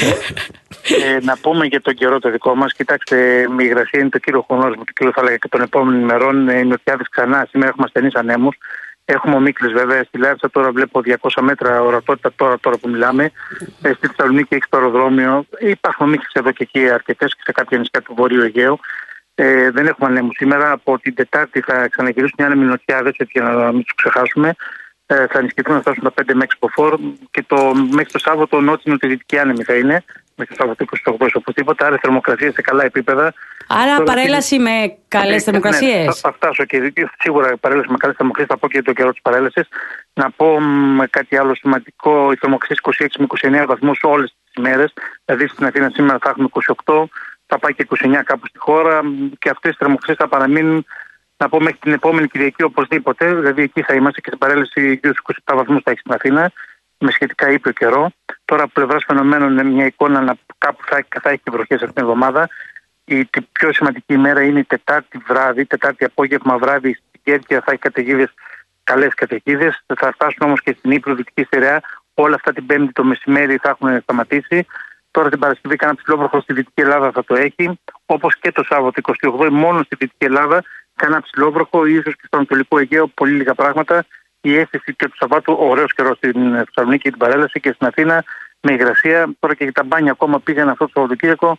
ε, να πούμε για τον καιρό το δικό μας. Κοιτάξτε, η υγρασία είναι το κύριο χρονόσημο, το κύριο θα έλεγα και των επόμενων ημερών. Οι νοτιάδες ξανά. Σήμερα έχουμε ασθενείς ανέμους. Έχουμε ομίχλες βέβαια. Στη Λάρισα τώρα βλέπω διακόσια μέτρα ορατότητα τώρα, τώρα που μιλάμε. Ε, στη Θεσσαλονίκη έχει το αεροδρόμιο. Υπάρχουν ομίχλες εδώ και εκεί αρκετές και σε κάποια νησιά του Βορείου Αιγαίου. Ε, δεν έχουμε ανέμους σήμερα. Από την Τετάρτη θα ξαναγυρίσουν οι άνεμοι νοτιάδες, έτσι για να μην τους ξεχάσουμε. Ε, θα ενισχυθούν να φτάσουν τα πέντε με έξι μποφόρ και το, μέχρι το Σάββατο νότιο-νοτιοδυτική άνεμη θα είναι. Μέχρι το Σάββατο είκοσι οκτώ οπωσδήποτε. Άρα θερμοκρασία σε καλά επίπεδα. Άρα τώρα, παρέλαση και... με καλές ε, θερμοκρασίες. Ναι, θα, θα φτάσω και σίγουρα παρέλαση με καλές θερμοκρασίες. Θα πω και το καιρό της παρέλασης. Να πω με κάτι άλλο σημαντικό. Η θερμοκρασία είκοσι έξι με είκοσι εννέα βαθμούς όλες τις ημέρες. Δηλαδή στην Αθήνα σήμερα θα έχουμε είκοσι οκτώ, θα πάει και είκοσι εννέα κάπου στη χώρα και αυτές οι θερμοκρασίες θα παραμείνουν. Να πω μέχρι την επόμενη Κυριακή οπωσδήποτε, δηλαδή εκεί θα είμαστε και στην παρέλαση γύρω στους είκοσι επτά βαθμούς θα έχει στην Αθήνα, με σχετικά ήπιο καιρό. Τώρα από πλευράς φαινομένων είναι μια εικόνα να κάπου θα, θα έχει και βροχές αυτήν την εβδομάδα. Η, η πιο σημαντική ημέρα είναι η Τετάρτη βράδυ, Τετάρτη απόγευμα βράδυ στην Κέρκυρα θα έχει καταιγίδες, καλές καταιγίδες. Θα φτάσουν όμως και στην Ύπρο, Δυτική Στερεά. Όλα αυτά την Πέμπτη το μεσημέρι θα έχουν σταματήσει. Τώρα την Παρασκευή κανένα ψηλόβροχο στη Δυτική Ελλάδα θα το έχει, όπως και το Σάββατο εικοστή όγδοη μόνο στη Δυτική Ελλάδα. Κάνα ψηλόβροχο, ίσως και στο Ανατολικό Αιγαίο, πολύ λίγα πράγματα. Η αίσθηση και του Σαββάτου, ωραίος καιρός στην Θεσσαλονίκη και την παρέλαση και στην Αθήνα με υγρασία. Τώρα και τα μπάνια ακόμα πήγαν αυτό το Σαββατοκύριακο.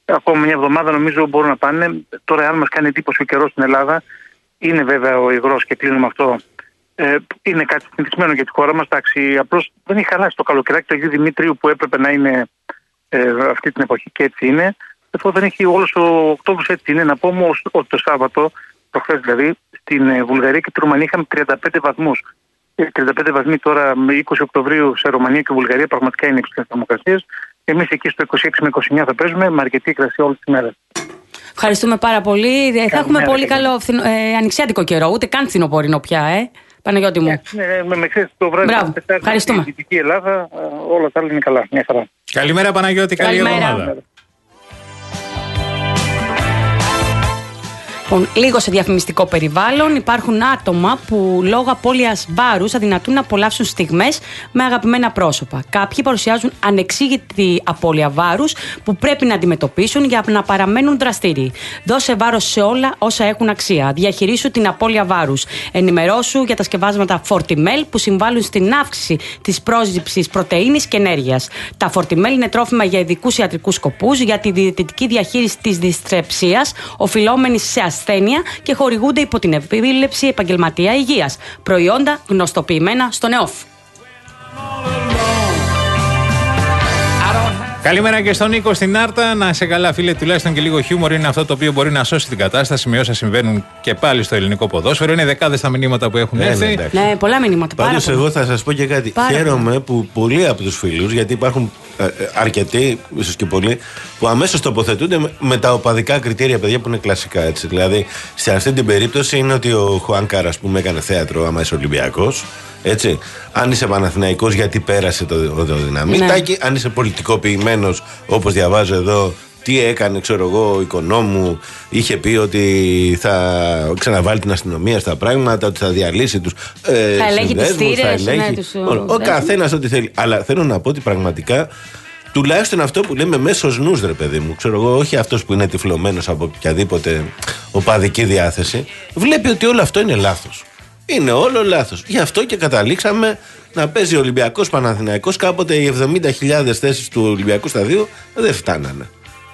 ακόμα μια εβδομάδα νομίζω μπορούν να πάνε. Τώρα, αν μας κάνει εντύπωση ο καιρός στην Ελλάδα, είναι βέβαια ο υγρός και κλείνουμε αυτό. Ε, είναι κάτι συνηθισμένο για τη χώρα μας. Απλώς δεν έχει χαλάσει το καλοκαιράκι του Αγίου Δημήτριου που έπρεπε να είναι ε, αυτή την εποχή και έτσι είναι. Αυτό δεν έχει όλος ο Οκτώβριος, έτσι είναι. Να πω όμως ότι το Σάββατο, προχθές δηλαδή, στην Βουλγαρία και τη Ρουμανία είχαμε τριάντα πέντε βαθμούς. τριάντα πέντε βαθμοί τώρα με είκοσι Οκτωβρίου σε Ρουμανία και Βουλγαρία, πραγματικά είναι υψηλές θερμοκρασίες. Εμείς εκεί στο είκοσι έξι με είκοσι εννιά θα παίζουμε με αρκετή υγρασία όλες τις μέρες. Ευχαριστούμε πάρα πολύ. Καλή θα έχουμε πολύ καλό φθινο, ε, ανοιξιάτικο καιρό, ούτε καν φθινοπορεινό πια, ε. Παναγιώτη μου. Ναι, ναι, με ξέρεις το βράδυ. Μπράβο, ευχαριστούμε. Στην Δυτική Ελλάδα όλα τα άλλα είναι καλά. Μια χαρά. Καλημέρα Παναγιώτη, καλή εβδομάδα. Λοιπόν, λίγο σε διαφημιστικό περιβάλλον, υπάρχουν άτομα που λόγω απώλειας βάρους αδυνατούν να απολαύσουν στιγμές με αγαπημένα πρόσωπα. Κάποιοι παρουσιάζουν ανεξήγητη απώλεια βάρους που πρέπει να αντιμετωπίσουν για να παραμένουν δραστήριοι. Δώσε βάρος σε όλα όσα έχουν αξία. Διαχειρίσου την απώλεια βάρους. Ενημερώσου για τα σκευάσματα Fortimel που συμβάλλουν στην αύξηση της πρόσληψης πρωτεΐνης και ενέργειας. Τα Fortimel είναι τρόφιμα για ειδικούς ιατρικούς σκοπούς, για τη διαιτητική διαχείριση της δυστρεψίας, οφειλόμενης σε ασθένεια και χορηγούνται υπό την επίβλεψη επαγγελματία υγείας. Προϊόντα γνωστοποιημένα στον ΕΟΦ. Καλημέρα και στον Νίκο στην Άρτα. Να σε καλά, φίλε. Τουλάχιστον και λίγο χιούμορ είναι αυτό το οποίο μπορεί να σώσει την κατάσταση με όσα συμβαίνουν και πάλι στο ελληνικό ποδόσφαιρο. Είναι δεκάδες τα μηνύματα που έχουν έρθει. Ναι, ναι, πολλά μηνύματα. Πάντως, εγώ θα σας πω και κάτι. Πάρα Χαίρομαι πολύ. που πολλοί από τους φίλους, γιατί υπάρχουν ε, αρκετοί, ίσως και πολλοί, που αμέσως τοποθετούνται με, με τα οπαδικά κριτήρια, παιδιά, που είναι κλασικά. Έτσι. Δηλαδή, σε αυτή την περίπτωση είναι ότι ο Χουάν Κάρα που με έκανε θέατρο, άμα είσαι Ολυμπιακός. Έτσι. Αν είσαι Παναθηναϊκός, γιατί πέρασε το, το δυναμίτακι. Ναι. Αν είσαι πολιτικοποιημένος, όπως διαβάζω εδώ, τι έκανε, ξέρω εγώ, ο Οικονόμου, είχε πει ότι θα ξαναβάλει την αστυνομία στα πράγματα, ότι θα διαλύσει τους ε, θα ελέγχει τις θύρες, ναι, ο, ο καθένας ό,τι θέλει. Αλλά θέλω να πω ότι πραγματικά, τουλάχιστον αυτό που λέμε μέσος νους, ρε παιδί μου, ξέρω εγώ, όχι αυτός που είναι τυφλωμένος από οποιαδήποτε οπαδική διάθεση, βλέπει ότι όλο αυτό είναι λάθος. Είναι όλο λάθος. Γι' αυτό και καταλήξαμε να παίζει ο Ολυμπιακός Παναθηναϊκός. Κάποτε οι εβδομήντα χιλιάδες θέσεις του Ολυμπιακού Σταδίου δεν φτάνανε.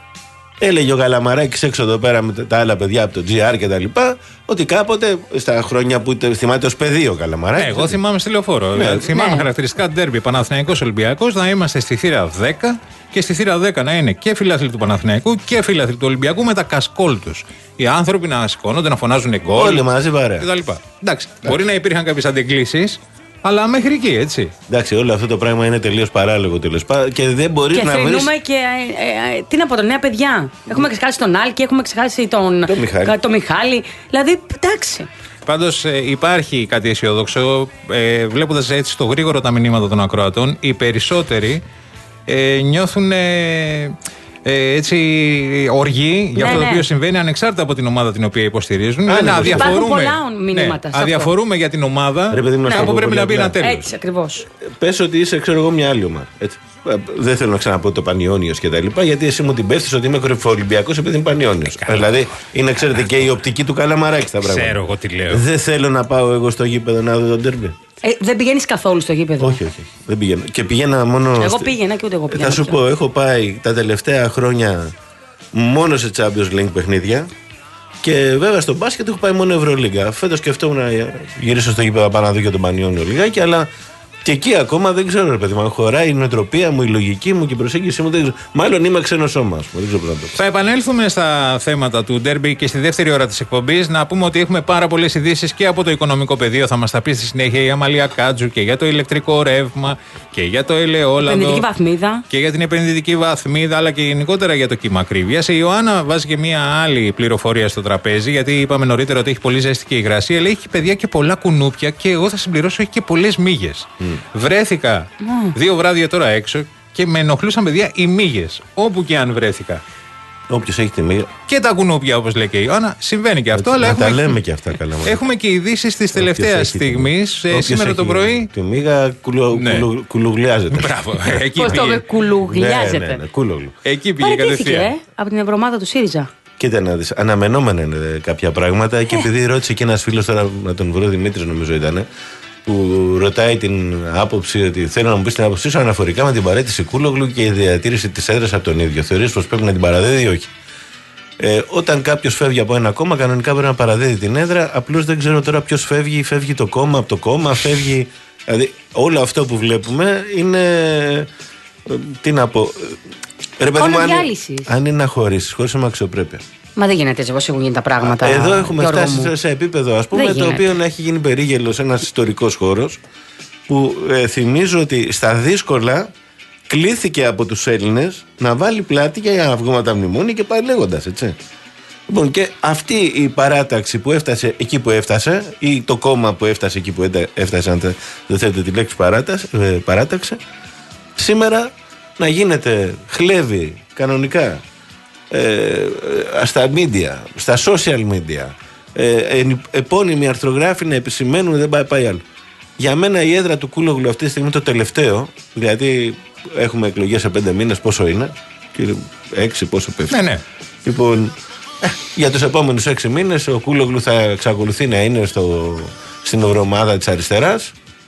Έλεγε ο Γαλαμαράκης έξω εδώ πέρα με τα άλλα παιδιά από το τζι αρ και τα λοιπά, ότι κάποτε στα χρόνια που θυμάται ως παιδί ο Γαλαμαράκης. Ναι, εγώ θυμάμαι στη Λεωφόρο. Ναι, θυμάμαι ναι. χαρακτηριστικά ντέρμπι Παναθηναϊκός Ολυμπιακός να είμαστε στη θύρα δέκα και στη θύρα δέκα να είναι και φίλαθλοι του Παναθηναϊκού και φίλαθλοι του Ολυμπιακού με τα κασκόλ τους. Οι άνθρωποι να σηκώνονται, να φωνάζουν γκολ. Όλοι μαζί παρέα. κτλ. Εντάξει, Εντάξει, μπορεί να υπήρχαν κάποιες αντεγκλήσεις. Αλλά μέχρι εκεί, έτσι. Εντάξει, όλο αυτό το πράγμα είναι τελείως παράλογο τέλος πάντων και δεν μπορεί να βρει. Και θρηνούμε και. Ε, ε, τι να πω, τα νέα παιδιά. Έχουμε ξεχάσει τον Άλκη, έχουμε ξεχάσει τον. Το Μιχάλη. Το Μιχάλη. Δηλαδή, εντάξει. Πάντως ε, υπάρχει κάτι αισιόδοξο. Ε, Βλέποντας έτσι στο γρήγορο τα μηνύματα των ακροατών, οι περισσότεροι ε, νιώθουν. Ε, Ε, έτσι οργή για ναι, αυτό το οποίο ναι. συμβαίνει ανεξάρτητα από την ομάδα την οποία υποστηρίζουν. Α, ναι, αδιαφορούμε, πολλά μηνύματα. Ναι, αδιαφορούμε για την ομάδα. Ρε, παιδί, ναι, που πρέπει να πει ένα τέλος. Έτσι ακριβώς. Πες ότι είσαι, ξέρω εγώ, μια άλλη ομάδα. Έτσι. Δεν θέλω να ξαναπώ το Πανιόνιος και τα λοιπά, γιατί εσύ μου την πέφτεις ότι είμαι κορυφοολυμπιακός επειδή είμαι Πανιόνιος. Δηλαδή είναι, ξέρετε, και η οπτική του Καλαμαράκη τα πράγματα. Ξέρω εγώ τι λέω. Δεν θέλω να πάω εγώ στο γήπεδο να δω τον ντέρμπι. Ε, δεν πηγαίνεις καθόλου στο γήπεδο. Όχι, όχι. Δεν πηγαίνω. Και πηγαίνα μόνο. Εγώ πήγαινα και ούτε εγώ πήγαινα. Θα σου πω, έχω πάει τα τελευταία χρόνια μόνο σε Champions League παιχνίδια. Και βέβαια στο μπάσκετ έχω πάει μόνο Ευρωλίγκα. Φέτος σκεφτόμουν να γυρίσω στο γήπεδο πάνω να δω και τον Πανιόνιο λιγάκι, αλλά. Και εκεί ακόμα δεν ξέρω, ρε παιδί μου, χωράει η νοοτροπία μου, η λογική μου και η προσέγγιση μου. Δεν ξέρω. Μάλλον είμαι ξένο σώμα, ας πούμε. Δεν ξέρω πώς να το πω. Θα επανέλθουμε στα θέματα του ντέρμπι και στη δεύτερη ώρα της εκπομπής. Να πούμε ότι έχουμε πάρα πολλές ειδήσεις και από το οικονομικό πεδίο. Θα μας τα πει στη συνέχεια η Αμαλία Κάτζου και για το ηλεκτρικό ρεύμα και για το ελαιόλαδο. Επενδυτική βαθμίδα. Και για την επενδυτική βαθμίδα, αλλά και γενικότερα για το κύμα ακρίβειας. Η Ιωάννα βάζει και μία άλλη πληροφορία στο τραπέζι, γιατί είπαμε νωρίτερα ότι έχει πολύ ζέστη και υγρασία, αλλά έχει παιδιά και πολλά κουνούπια και εγώ θα συμπληρώσω έχει και πολλές μύγες. Mm. Βρέθηκα mm. δύο βράδια τώρα έξω και με ενοχλούσαν, παιδιά, οι μύγες. Όπου και αν βρέθηκα. Όποιος έχει τη μύγα. Και τα κουνούπια, όπως λέει και η Ιωάννα, συμβαίνει και αυτό. Αλλά έχουμε, τα λέμε και αυτά καλά. Έχουμε και ειδήσεις της τελευταίας στιγμής. Σήμερα το πρωί. Τη μύγα κουλου, ναι. κουλου, κουλουγλιάζεται. Μπράβο. Πώς το είπε, κουλουγλιάζεται. Ναι, ναι, ναι, κουλουγλου. Εκεί πήγε κατευθείαν. Ε, από την ευρωομάδα του ΣΥΡΙΖΑ. Κοίτα να δεις, αναμενόμενα είναι κάποια πράγματα και επειδή ρώτησε και ένας φίλος τώρα να τον βρω, Δημήτρης νομίζω ήταν. που ρωτάει την άποψη ότι θέλω να μου πει την άποψή σου αναφορικά με την παραίτηση Κούλογλου και η διατήρηση της έδρας από τον ίδιο. Θεωρείς πως πρέπει να την παραδίδει ή όχι? Ε, όταν κάποιος φεύγει από ένα κόμμα, κανονικά πρέπει να παραδίδει την έδρα. Απλώς δεν ξέρω τώρα ποιος φεύγει. Φεύγει το κόμμα από το κόμμα, φεύγει. Δηλαδή, όλο αυτό που βλέπουμε είναι. Τι να πω. Ρε παιδί μου, αν, αν είναι να χωρίσει, χωρίς με αξιοπρέπεια. Μα δεν γίνεται έτσι όπως έχουν γίνει τα πράγματα. Εδώ έχουμε φτάσει μου. σε επίπεδο, ας πούμε, το οποίο να έχει γίνει περίγελος ένας ιστορικός χώρος που ε, θυμίζω ότι στα δύσκολα κλήθηκε από τους Έλληνες να βάλει πλάτη για να βγούμε τα μνημόνια και πάει λέγοντας, έτσι. Λοιπόν, και αυτή η παράταξη που έφτασε εκεί που έφτασε, ή το κόμμα που έφτασε εκεί που έφτασε, αν δεν θέλετε τη λέξη παράταξη, ε, παράταξη, σήμερα να γίνεται χλέβη κανονικά ε, στα media, στα social media, ε, επώνυμοι αρθρογράφοι να επισημαίνουν, δεν πάει, πάει άλλο. Για μένα η έδρα του Κούλογλου αυτή τη στιγμή το τελευταίο, δηλαδή έχουμε εκλογές σε πέντε μήνες, πόσο είναι, κύριε, έξι πόσο πέφτει. Ναι, ναι. Λοιπόν, ε, για τους επόμενους έξι μήνες ο Κούλογλου θα εξακολουθεί να είναι στο, στην ευρωομάδα της αριστεράς.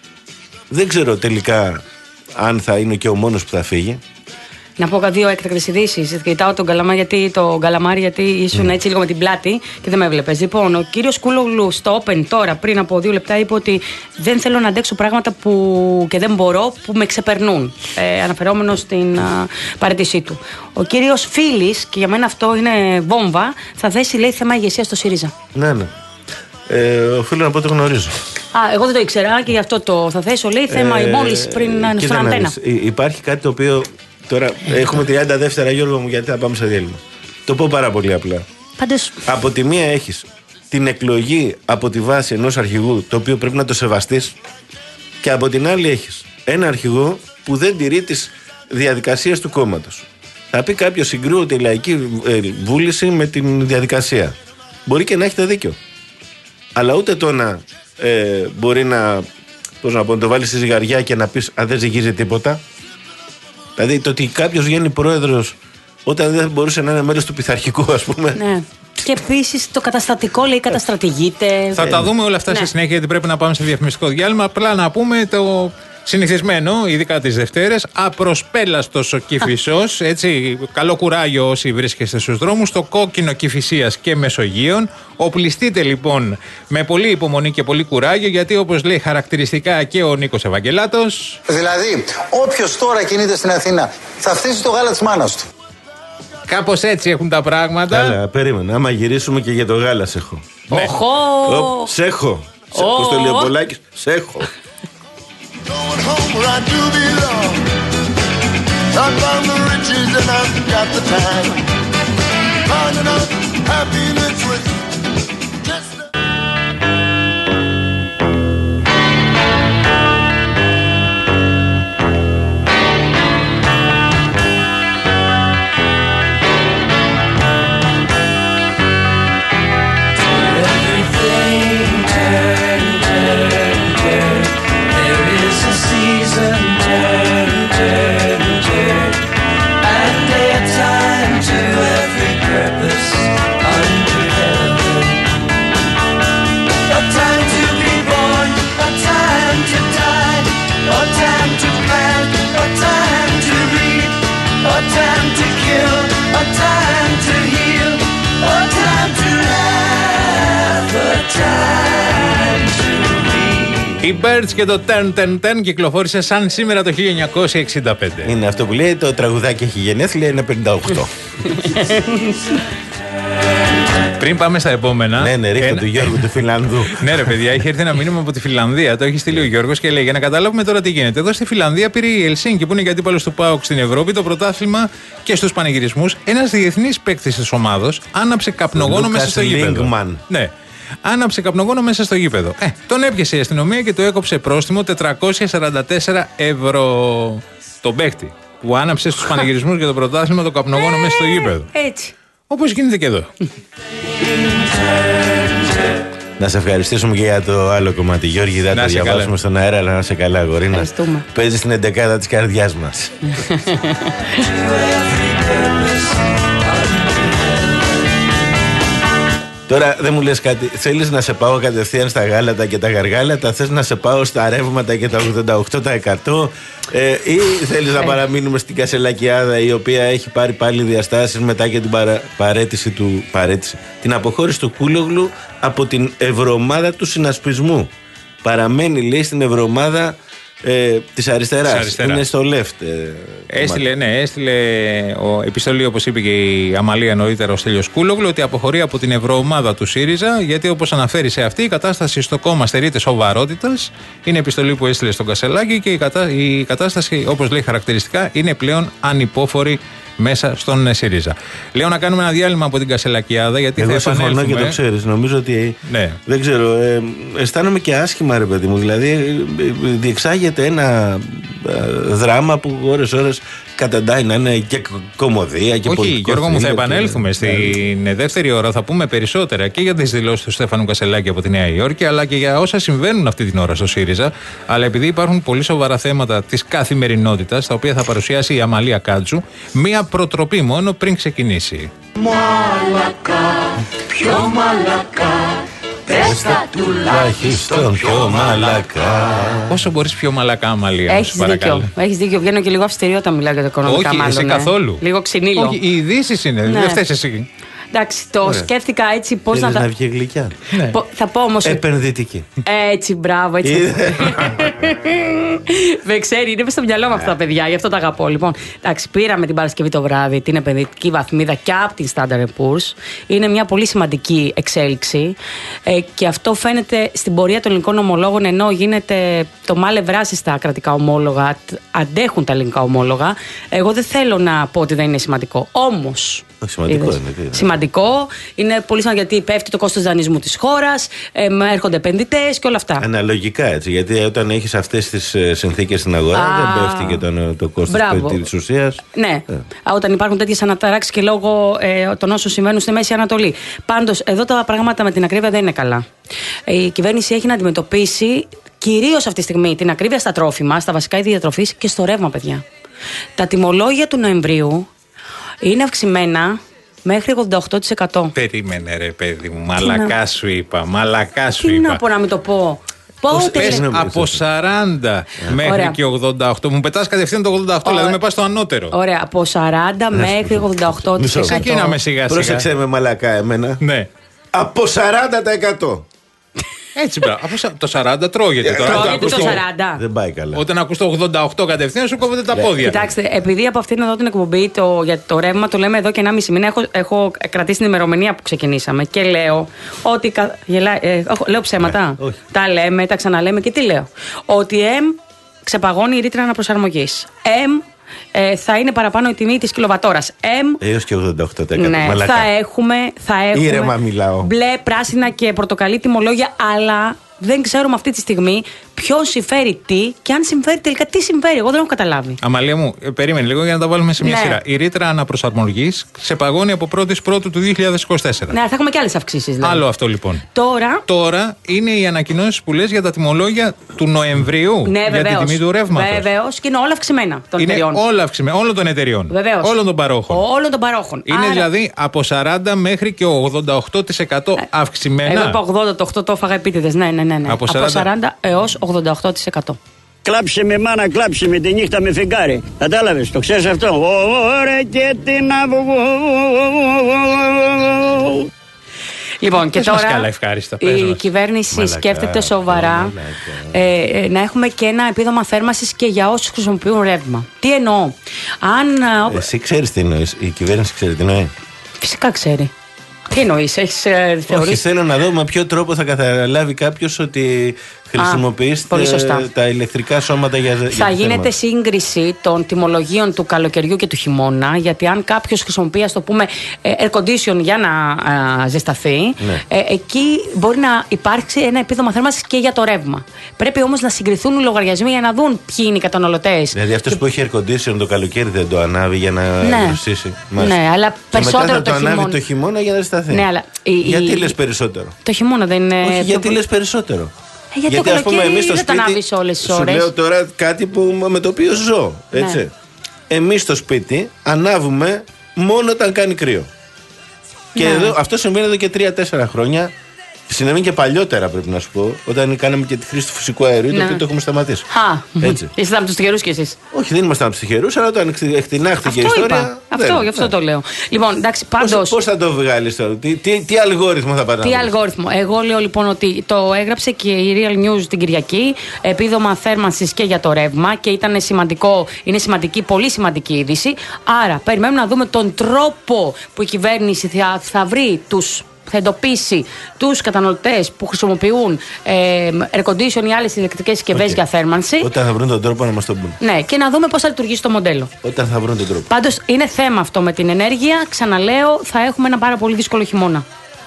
Δεν ξέρω τελικά αν θα είναι και ο μόνος που θα φύγει. Να πω δύο έκτακτες ειδήσεις. Κοιτάω τον Καλαμάρι γιατί, το Καλαμάρι γιατί ήσουν mm. έτσι λίγο με την πλάτη και δεν με έβλεπες. Λοιπόν, ο κύριος Κούλογλου στο Open τώρα πριν από δύο λεπτά είπε ότι δεν θέλω να αντέξω πράγματα που και δεν μπορώ που με ξεπερνούν. Ε, αναφερόμενο στην α, παραίτησή του. Ο κύριος Φίλης, και για μένα αυτό είναι βόμβα, θα θέσει λέει θέμα ηγεσία στο ΣΥΡΙΖΑ. Ναι, ναι. Ε, οφείλω να πω το γνωρίζω. Α, εγώ δεν το ήξερα και γι' αυτό το θα θέσω λέει θέμα ε, μόλις πριν να είναι στον αντένα. Υπάρχει κάτι το οποίο. Τώρα έχουμε τριάντα δεύτερα, Γιώργο μου, γιατί θα πάμε σε διάλειμμα. Το πω πάρα πολύ απλά. Πάντως... Από τη μία έχεις την εκλογή από τη βάση ενός αρχηγού, το οποίο πρέπει να το σεβαστείς, και από την άλλη έχεις ένα αρχηγό που δεν τηρεί τις διαδικασίες του κόμματος. Θα πει κάποιο, συγκρούω τη λαϊκή βούληση με την διαδικασία. Μπορεί και να έχετε δίκιο. Αλλά ούτε το να ε, μπορεί να, πώς να πω, το βάλει στη ζυγαριά και να πεις αν δεν ζυγίζει τίποτα. Δηλαδή το ότι κάποιος βγαίνει πρόεδρος όταν δεν μπορούσε να είναι μέλος του πειθαρχικού, ας πούμε. Ναι. Και επίσης το καταστατικό λέει καταστρατηγείται. Θα ε, τα δούμε όλα αυτά ναι. στη συνέχεια, γιατί πρέπει να πάμε σε διαφημιστικό διάλειμμα. Απλά να πούμε το συνηθισμένο, ειδικά τις Δευτέρες, απροσπέλαστος ο Κηφισός. Έτσι, καλό κουράγιο όσοι βρίσκεστε στους δρόμους, το κόκκινο Κηφισίας και Μεσογείων. Οπλιστείτε λοιπόν με πολύ υπομονή και πολύ κουράγιο, γιατί όπως λέει χαρακτηριστικά και ο Νίκος Ευαγγελάτος. Δηλαδή, όποιος τώρα κινείται στην Αθήνα θα φτύσει το γάλα της μάνας του. Κάπως έτσι έχουν τα πράγματα. Καλά, περίμενα. Άμα γυρίσουμε και για το γάλα, σε έχω. Ναι. Oh. Σέχω. Oh. Πώς το λέει ο Πολάκης, σέχω. Going home where I do belong. I found the riches and I've got the time. Finding out happiness with just the... Οι Birds και το Turn Turn Turn κυκλοφόρησε σαν σήμερα το χίλια εννιακόσια εξήντα πέντε. Είναι αυτό που λέει, το τραγουδάκι έχει γενέθλια, είναι πενήντα οκτώ. Πριν πάμε στα επόμενα. Ναι, ναι, ρίχνω του Γιώργου του Φιλανδού. Ναι, ρε παιδιά, έχει έρθει ένα μήνυμα από τη Φιλανδία. Το έχει στείλει ο Γιώργος και λέει: για να καταλάβουμε τώρα τι γίνεται. Εδώ στη Φιλανδία πήρε η Ελσίνκη, που είναι και αντίπαλος του ΠΑΟΚ στην Ευρώπη, το πρωτάθλημα και στους πανηγυρισμούς. Ένας διεθνής παίκτης της ομάδος άναψε καπνογόνο μέσα στο γήπεδο. Ναι. Άναψε καπνογόνο μέσα στο γήπεδο. Ε, τον έπιασε η αστυνομία και το έκοψε πρόστιμο τετρακόσια σαράντα τέσσερα ευρώ. Τον παίκτη που άναψε στους πανηγυρισμούς για το πρωτάθλημα το καπνογόνο μέσα στο γήπεδο. Έτσι. Όπως γίνεται και εδώ. Να σε ευχαριστήσουμε και για το άλλο κομμάτι, Γιώργη. Δεν το διαβάσουμε καλά στον αέρα, αλλά να σε καλά, αγορίνα. Παίζει στην εντεκάδα της καρδιάς μας. Τώρα δεν μου λες κάτι. Θέλεις να σε πάω κατευθείαν στα γάλατα και τα γαργάλατα, θες να σε πάω στα ρεύματα και τα ογδόντα οκτώ τοις εκατό, ε, ή θέλεις να παραμείνουμε στην Κασελακιάδα, η οποία έχει πάρει πάλι διαστάσεις μετά και την παρα, παρέτηση του, παρέτηση, την αποχώρηση του Κούλογλου από την ευρωομάδα του συνασπισμού. Παραμένει, λέει, στην ευρωομάδα Ε, της αριστεράς. Αριστερά. Είναι στο left. Ε, έστειλε, ναι, έστειλε ο επιστολή, όπως είπε και η Αμαλία νωρίτερα, ο Στέλιος Κούλογλου, ότι αποχωρεί από την ευρωομάδα του ΣΥΡΙΖΑ, γιατί όπως αναφέρει σε αυτή, η κατάσταση στο κόμμα στερείται σοβαρότητας. Είναι επιστολή που έστειλε στον Κασελάκη και η, κατά, η κατάσταση, όπως λέει χαρακτηριστικά, είναι πλέον ανυπόφορη μέσα στον ΣΥΡΙΖΑ. Λέω να κάνουμε ένα διάλειμμα από την Κασελακιάδα, γιατί εγώ θα επανέλθουμε. Εγώ συμφωνώ και το ξέρεις. Νομίζω ότι. Ναι. Δεν ξέρω. Ε, αισθάνομαι και άσχημα, ρε παιδί μου. Δηλαδή, ε, διεξάγεται ένα ε, δράμα που ώρες-ώρες καταντάει να είναι και κωμωδία και πολιτικό. Όχι, Γιώργο μου, θα επανέλθουμε. Στην δεύτερη ώρα θα πούμε περισσότερα και για τις δηλώσεις του Στέφανου Κασελάκη από τη Νέα Υόρκη, αλλά και για όσα συμβαίνουν αυτή την ώρα στο ΣΥΡΙΖΑ. Αλλά επειδή υπάρχουν πολύ σοβαρά θέματα της καθημερινότητας, τα οποία θα παρουσιάσει η Αμαλία Κάτζου, μία προτροπή μόνο πριν ξεκινήσει. Μαλακά, πιο μαλακά, τέστα τουλάχιστον πιο μαλακά. Όσο μπορείς πιο μαλακά, Αμαλία. Έχεις δίκιο. Έχεις δίκιο. Βγαίνω και λίγο αυστηρή όταν μιλάω για το οικονομικά. Όχι, μάλλον, εσύ ναι. καθόλου. Λίγο ξυνήλο. Όχι, οι ειδήσεις είναι. Ναι. Δεν φταίς εσύ. Εντάξει, το Ωραία. σκέφτηκα έτσι πώς να τα. Να βγει γλυκιά. Ναι. Θα πω όμως. Επενδυτική. Έτσι, μπράβο, έτσι. Δεν ξέρει, είναι στο μυαλό μου αυτά τα παιδιά, γι' αυτό τα αγαπώ. Λοιπόν, εντάξει, πήραμε την Παρασκευή το βράδυ την επενδυτική βαθμίδα και από την Standard εντ Poor's. Είναι μια πολύ σημαντική εξέλιξη ε, και αυτό φαίνεται στην πορεία των ελληνικών ομολόγων, ενώ γίνεται το μάλε βράσει στα κρατικά ομόλογα, αντέχουν τα ελληνικά ομόλογα. Εγώ δεν θέλω να πω ότι δεν είναι σημαντικό. Όμως. Σημαντικό είναι, είναι. Σημαντικό. Είναι πολύ σημαντικό γιατί πέφτει το κόστος δανεισμού της χώρας, ε, έρχονται επενδυτές και όλα αυτά. Αναλογικά έτσι. Γιατί όταν έχεις αυτές τις συνθήκες στην αγορά, Α, δεν πέφτει και το, το κόστος της ουσίας. Ναι. Ε. Όταν υπάρχουν τέτοιες αναταράξεις και λόγω ε, των όσων συμβαίνουν στη Μέση Ανατολή. Πάντως, εδώ τα πράγματα με την ακρίβεια δεν είναι καλά. Η κυβέρνηση έχει να αντιμετωπίσει κυρίως αυτή τη στιγμή την ακρίβεια στα τρόφιμα, στα βασικά είδη διατροφής και στο ρεύμα, παιδιά. Τα τιμολόγια του Νοεμβρίου είναι αυξημένα μέχρι ογδόντα οκτώ τοις εκατό. Περίμενε, ρε παιδί μου, μαλακά να... σου είπα, μαλακά σου Τι είπα. Τι να πω να μην το πω. Πότε πες από σαράντα yeah. μέχρι Ωραία. Και ογδόντα οκτώ. Μου πετάς κατευθείαν το ογδόντα οκτώ, Ωραία. Δηλαδή με πας στο ανώτερο. Ωραία, από σαράντα μέχρι ογδόντα οκτώ τοις εκατό. Ξεκίναμε σιγά σιγά. Πρόσεξε με μαλακά εμένα. Ναι. Από σαράντα τοις εκατό. Έτσι, μπράβο. Το σαράντα τρώγεται. Τρώγεται το σαράντα. Δεν πάει καλά. Όταν ακούς το ογδόντα οκτώ κατευθείαν σου κόβεται τα πόδια. Κοιτάξτε, επειδή από αυτήν εδώ την εκπομπή το, για το ρεύμα το λέμε εδώ και ένα μισή μήνα, έχω, έχω κρατήσει την ημερομηνία που ξεκινήσαμε και λέω ότι. Γελά, ε, λέω ψέματα. Ναι, τα λέμε, τα ξαναλέμε και τι λέω. Ότι εμ ξεπαγώνει η ρήτρα αναπροσαρμογής. Εμ Ε, θα είναι παραπάνω η τιμή της κιλοβατόρας. Εμ. Έως και ογδόντα οκτώ τοις εκατό. Ναι, θα έχουμε, θα έχουμε Ήρεμα μιλάω. μπλε, πράσινα και πορτοκαλί τιμολόγια, αλλά δεν ξέρουμε αυτή τη στιγμή ποιο συμφέρει τι και αν συμφέρει τελικά τι συμφέρει. Εγώ δεν έχω καταλάβει. Αμαλία μου, ε, περίμενε λίγο για να τα βάλουμε σε μια ναι. σειρά. Η ρήτρα αναπροσαρμογής ξεπαγώνει από πρώτη Πρώτου του δύο χιλιάδες είκοσι τέσσερα. Ναι, θα έχουμε και άλλες αυξήσεις. Δηλαδή. Άλλο αυτό λοιπόν. Τώρα, Τώρα είναι οι ανακοινώσεις που λες για τα τιμολόγια του Νοεμβρίου. Ναι, για βεβαίως. την τιμή του ρεύματος. Βεβαίως, και είναι όλα αυξημένα των είναι εταιριών. Όλα αυξημένα, όλων των εταιριών. Βεβαίως. Όλων των παρόχων. Όλων των παρόχων. Είναι Άρα... δηλαδή από σαράντα μέχρι και ογδόντα οκτώ τοις εκατό αυξημένα. Εγώ είπα ογδόντα τοις εκατό, το έφαγα επίτηδες. Ναι, ναι, ναι. ναι. Από σαράντα έως ογδόντα οκτώ τοις εκατό. Κλάψε με μάνα, κλάψε με τη νύχτα με φεγγάρι. Κατάλαβες, το ξέρεις αυτό. Ωραία και την αυγό. Λοιπόν, και τώρα καλά, ευχάριστα, η μας. κυβέρνηση μαλακά, σκέφτεται σοβαρά ε, ε, να έχουμε και ένα επίδομα θέρμανσης και για όσους χρησιμοποιούν ρεύμα. Τι εννοώ. Αν, Εσύ ξέρεις τι εννοείς, η κυβέρνηση ξέρει τι εννοεί. Φυσικά ξέρει. Τι εννοείς, έχεις ε, θεωρήσει. Όχι, θέλω να δω με ποιο τρόπο θα καταλάβει κάποιος ότι χρησιμοποιήσετε τα ηλεκτρικά σώματα για, για θα γίνεται θέμα. Σύγκριση των τιμολογίων του καλοκαιριού και του χειμώνα, γιατί αν κάποιος χρησιμοποιεί, ας το πούμε, air condition για να α, ζεσταθεί, ναι. ε, εκεί μπορεί να υπάρξει ένα επίδομα θέρμανσης και για το ρεύμα. Πρέπει όμως να συγκριθούν οι λογαριασμοί για να δουν ποιοι είναι οι καταναλωτές. Δηλαδή αυτός και... που έχει air condition το καλοκαίρι δεν το ανάβει για να ναι. βρουσίσει. Ναι, αλλά περισσότερο μετά θα το, το χειμώνα. ανάβει το χειμώνα για να ζεσταθεί. Ναι, αλλά γιατί η... λες περισσότερο. Το χειμώνα δεν είναι. Όχι, γιατί λες περισσότερο. Ε, γιατί, γιατί το καλοκαίρι δεν σπίτι, το ανάβεις όλες τις ώρες. Σου λέω τώρα κάτι που, με το οποίο ζω. Έτσι. Ναι. Εμείς στο σπίτι ανάβουμε μόνο όταν κάνει κρύο. Και ναι. εδώ, αυτό συμβαίνει εδώ και τρία τέσσερα χρόνια. Συνέβη και παλιότερα, πρέπει να σου πω, όταν κάναμε και τη χρήση του φυσικού αερίου, ναι. το οποίο το έχουμε σταματήσει. Α, ήσασταν από του τυχερούς κι εσείς. Όχι, δεν ήμασταν από του τυχερούς, αλλά όταν εκτινάχθηκε η ιστορία. Είπα. Αυτό, δεν, γι' αυτό ναι. το λέω. Λοιπόν, εντάξει, πάντως. Πώς θα το βγάλεις τώρα, τι, τι, τι αλγόριθμο θα πάρει. Τι αλγόριθμο. Εγώ λέω λοιπόν ότι το έγραψε και η Real News την Κυριακή. Επίδομα θέρμανσης και για το ρεύμα και ήταν σημαντικό, είναι σημαντική, πολύ σημαντική είδηση. Άρα, περιμένουμε να δούμε τον τρόπο που η κυβέρνηση θα, θα βρει τους. Θα εντοπίσει τους καταναλωτές που χρησιμοποιούν ε, air condition ή άλλες ηλεκτρικές συσκευές okay. για θέρμανση. Όταν θα βρουν τον τρόπο να μας τον πούν. Ναι, και να δούμε πώς θα λειτουργήσει το μοντέλο. Όταν θα βρουν τον τρόπο. Πάντως είναι θέμα αυτό με την ενέργεια. Ξαναλέω, θα έχουμε ένα πάρα πολύ δύσκολο χειμώνα.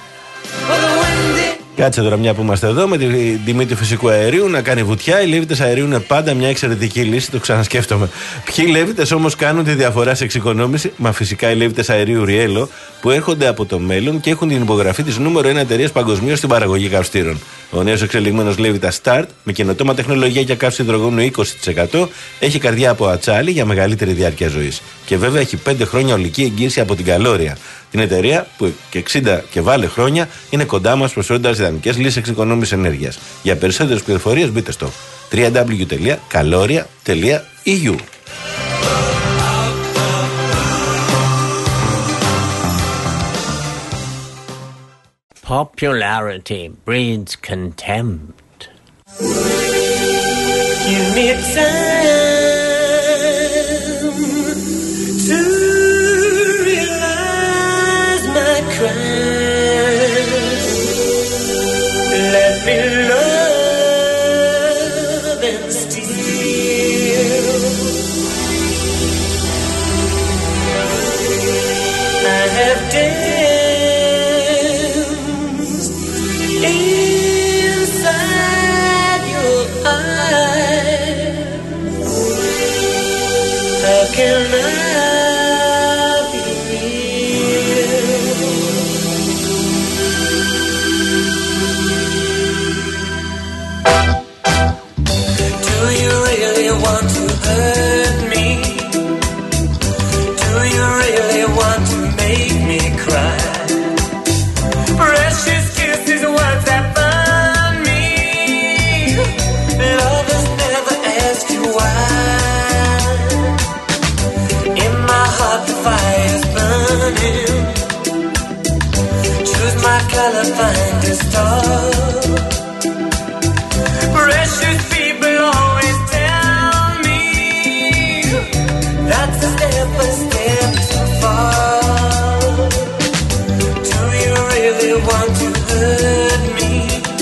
Κάτσε τώρα, μια που είμαστε εδώ, με την τιμή του φυσικού αερίου να κάνει βουτιά. Οι λέβητες αερίου είναι πάντα μια εξαιρετική λύση, το ξανασκέφτομαι. Ποιοι λέβητες όμως κάνουν τη διαφορά σε εξοικονόμηση? Μα φυσικά οι λέβητες αερίου Riello, που έρχονται από το μέλλον και έχουν την υπογραφή της νούμερο ένα εταιρείας παγκοσμίως στην παραγωγή καυστήρων. Ο νέος εξελιγμένος λέβητας Start, με καινοτόμα τεχνολογία για καύση υδρογόνου είκοσι τοις εκατό, έχει καρδιά από ατσάλι για μεγαλύτερη διάρκεια ζωής. Και βέβαια έχει πέντε χρόνια ολική εγγύηση από την Καλόρια. Την εταιρεία που και εξήντα και βάλε χρόνια είναι κοντά μας προσφέροντας ιδανικές λύσεις εξοικονόμησης ενέργειας. Για περισσότερες πληροφορίες μπείτε στο double-u double-u double-u τελεία kaloria τελεία e u. Popularity breeds contempt. Give me time to realize my crime. Let me love and steal. I have danced inside your eyes. How can I be real? Do you really want to hurt me? Do you really want to make me cry? Precious kisses, words that burn me. Lovers never ask you why. In my heart the fire's burning. Choose my color, find a star. Precious people always tell me that's a step, a step too far. Do you really want to hurt me?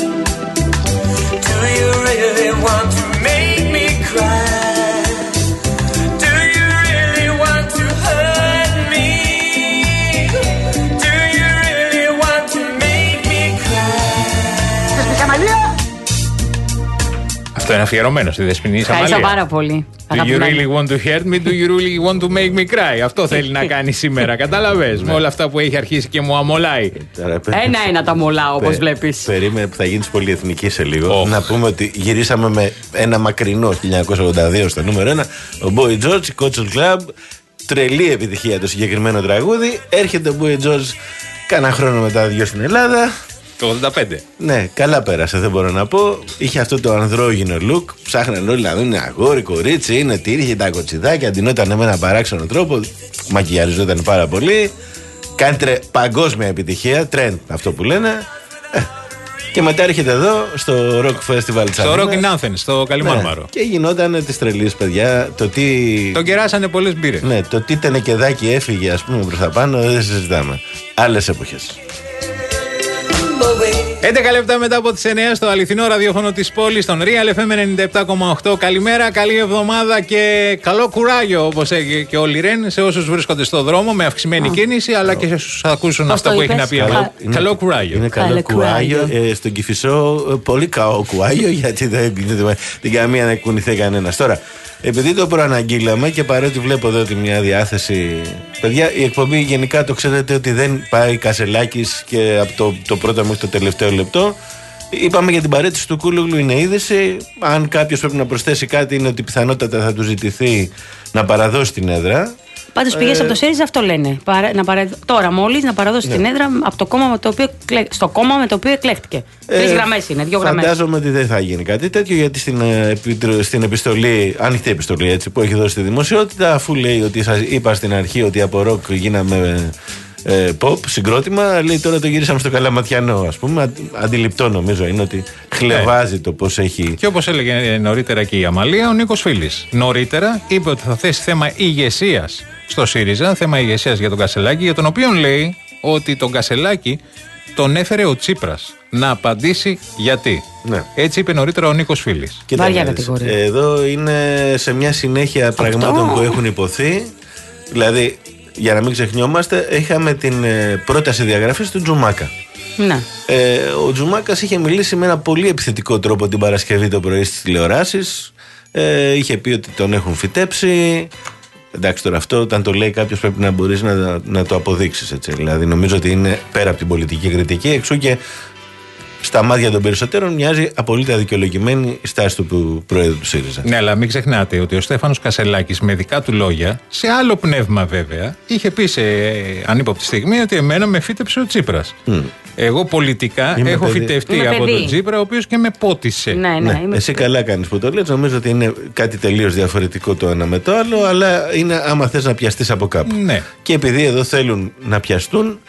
Do you really want to make me cry? Do you really want to hurt me? Do you really want to make me cry? Αυτό είναι αφιερωμένο στη Δεσποινή Σαμαλία. Ευχαριστώ πάρα πολύ. Do you really want to hurt me? Do you really want to make me cry? Αυτό θέλει να κάνει σήμερα. Κατάλαβες, με όλα αυτά που έχει αρχίσει και μου αμολάει. Ένα-ένα τα μολάω, όπως βλέπεις. Περίμενε που θα γίνεις πολυεθνική σε λίγο. Να πούμε ότι γυρίσαμε με ένα μακρινό χίλια εννιακόσια ογδόντα δύο στο νούμερο ένα. Ο Boy George, Coach's Club. Τρελή επιτυχία το συγκεκριμένο τραγούδι. Έρχεται ο Boy George κάνα χρόνο μετά δυο στην Ελλάδα. Το ογδόντα πέντε. Ναι, καλά πέρασε, δεν μπορώ να πω. Είχε αυτό το ανδρόγυνο look. Ψάχναν όλοι να δουν αγόρι, κορίτσι, είναι τι, είχε τα κοτσιδάκια. Αντινόταν με έναν παράξενο τρόπο. Μακιγιαριζόταν πάρα πολύ. Κάνει τρε, παγκόσμια επιτυχία. Trend αυτό που λένε. Ε, και μετά έρχεται εδώ στο Rock Festival της στο Rock in Athens, στο Καλιμάρμαρο. Ναι, και γινόταν τη τρελή, παιδιά. Το τι. Τον κεράσανε πολλές μπύρες. Ναι, το τι τενεκεδάκι έφυγε, ας πούμε, προς τα πάνω, δεν συζητάμε. Άλλες εποχές. έντεκα λεπτά μετά από τις εννιά στο αληθινό ραδιόφωνο της πόλης, στον Real εφ εμ ενενήντα επτά κόμμα οκτώ. Καλημέρα, καλή εβδομάδα και καλό κουράγιο, όπως έλεγε και ο Λιρέν, σε όσους βρίσκονται στο δρόμο με αυξημένη κίνηση, αλλά και σε όσους ακούσουν αυτά που έχει να πει. Καλό κουράγιο. Είναι καλό κουράγιο. Στον Κηφισό, πολύ καλό κουράγιο, γιατί δεν την καμία να κουνηθεί κανένα. Τώρα, επειδή το προαναγγείλαμε και παρότι βλέπω εδώ ότι μια διάθεση. Παιδιά, η εκπομπή γενικά το ξέρετε ότι δεν πάει Κασελάκης και από το, το πρώτο μέχρι το τελευταίο λεπτό. Είπαμε για την παρέτηση του Κούλογλου, είναι είδηση. Αν κάποιος πρέπει να προσθέσει κάτι, είναι ότι πιθανότατα θα του ζητηθεί να παραδώσει την έδρα. Πάντως πηγές ε... από το ΣΥΡΙΖΑ αυτό λένε. Παρα... Να παρα... Τώρα μόλις να παραδώσει ναι. την έδρα από το κόμμα με το οποίο... στο κόμμα με το οποίο εκλέχτηκε. Ε... Τρεις γραμμές είναι, δύο γραμμές. Φαντάζομαι ότι δεν θα γίνει κάτι τέτοιο, γιατί στην, στην επιστολή, ανοιχτή επιστολή έτσι, που έχει δώσει στη δημοσιότητα, αφού λέει ότι σας είπα στην αρχή ότι από ροκ γίναμε. Ε, pop, συγκρότημα, λέει τώρα το γυρίσαμε στο καλαματιανό, ας πούμε. Αντιληπτό νομίζω είναι ότι χλεβάζει ε. το πώς έχει. Και όπως έλεγε νωρίτερα και η Αμαλία, ο Νίκος Φίλης νωρίτερα είπε ότι θα θέσει θέμα ηγεσίας στο ΣΥΡΙΖΑ, θέμα ηγεσίας για τον Κασελάκη, για τον οποίο λέει ότι τον Κασελάκη τον έφερε ο Τσίπρας να απαντήσει γιατί. Ναι. Έτσι είπε νωρίτερα ο Νίκος Φίλης. Βαριά κατηγορία. Εδώ είναι σε μια συνέχεια Αυτό. πραγμάτων που έχουν υποθεί. Δηλαδή, για να μην ξεχνιόμαστε, είχαμε την ε, πρόταση διαγραφής του Τζουμάκα. Ναι. Ε, ο Τζουμάκας είχε μιλήσει με ένα πολύ επιθετικό τρόπο την Παρασκευή το πρωί στις τηλεοράσεις. Ε, είχε πει ότι τον έχουν φυτέψει. Εντάξει, τώρα αυτό όταν το λέει κάποιος πρέπει να μπορείς να, να το αποδείξεις. Έτσι. Δηλαδή, νομίζω ότι είναι πέρα από την πολιτική κριτική, εξού και στα μάτια των περισσότερων μοιάζει απολύτως δικαιολογημένη η στάση του Προέδρου του ΣΥΡΙΖΑ. Ναι, αλλά μην ξεχνάτε ότι ο Στέφανος Κασελάκης, με δικά του λόγια, σε άλλο πνεύμα βέβαια, είχε πει σε ανύποπτη στιγμή ότι εμένα με φύτεψε ο Τσίπρας. Mm. Εγώ πολιτικά είμαι έχω παιδί. φυτευτεί είμαι από παιδί. τον Τσίπρα, ο οποίος και με πότισε. Ναι, ναι, ναι. είμαι Εσύ παιδί. καλά κάνεις που το λες. Νομίζω ότι είναι κάτι τελείως διαφορετικό το ένα με το άλλο, αλλά είναι άμα θες να πιαστείς από κάπου. Ναι. Και επειδή εδώ θέλουν να πιαστούν.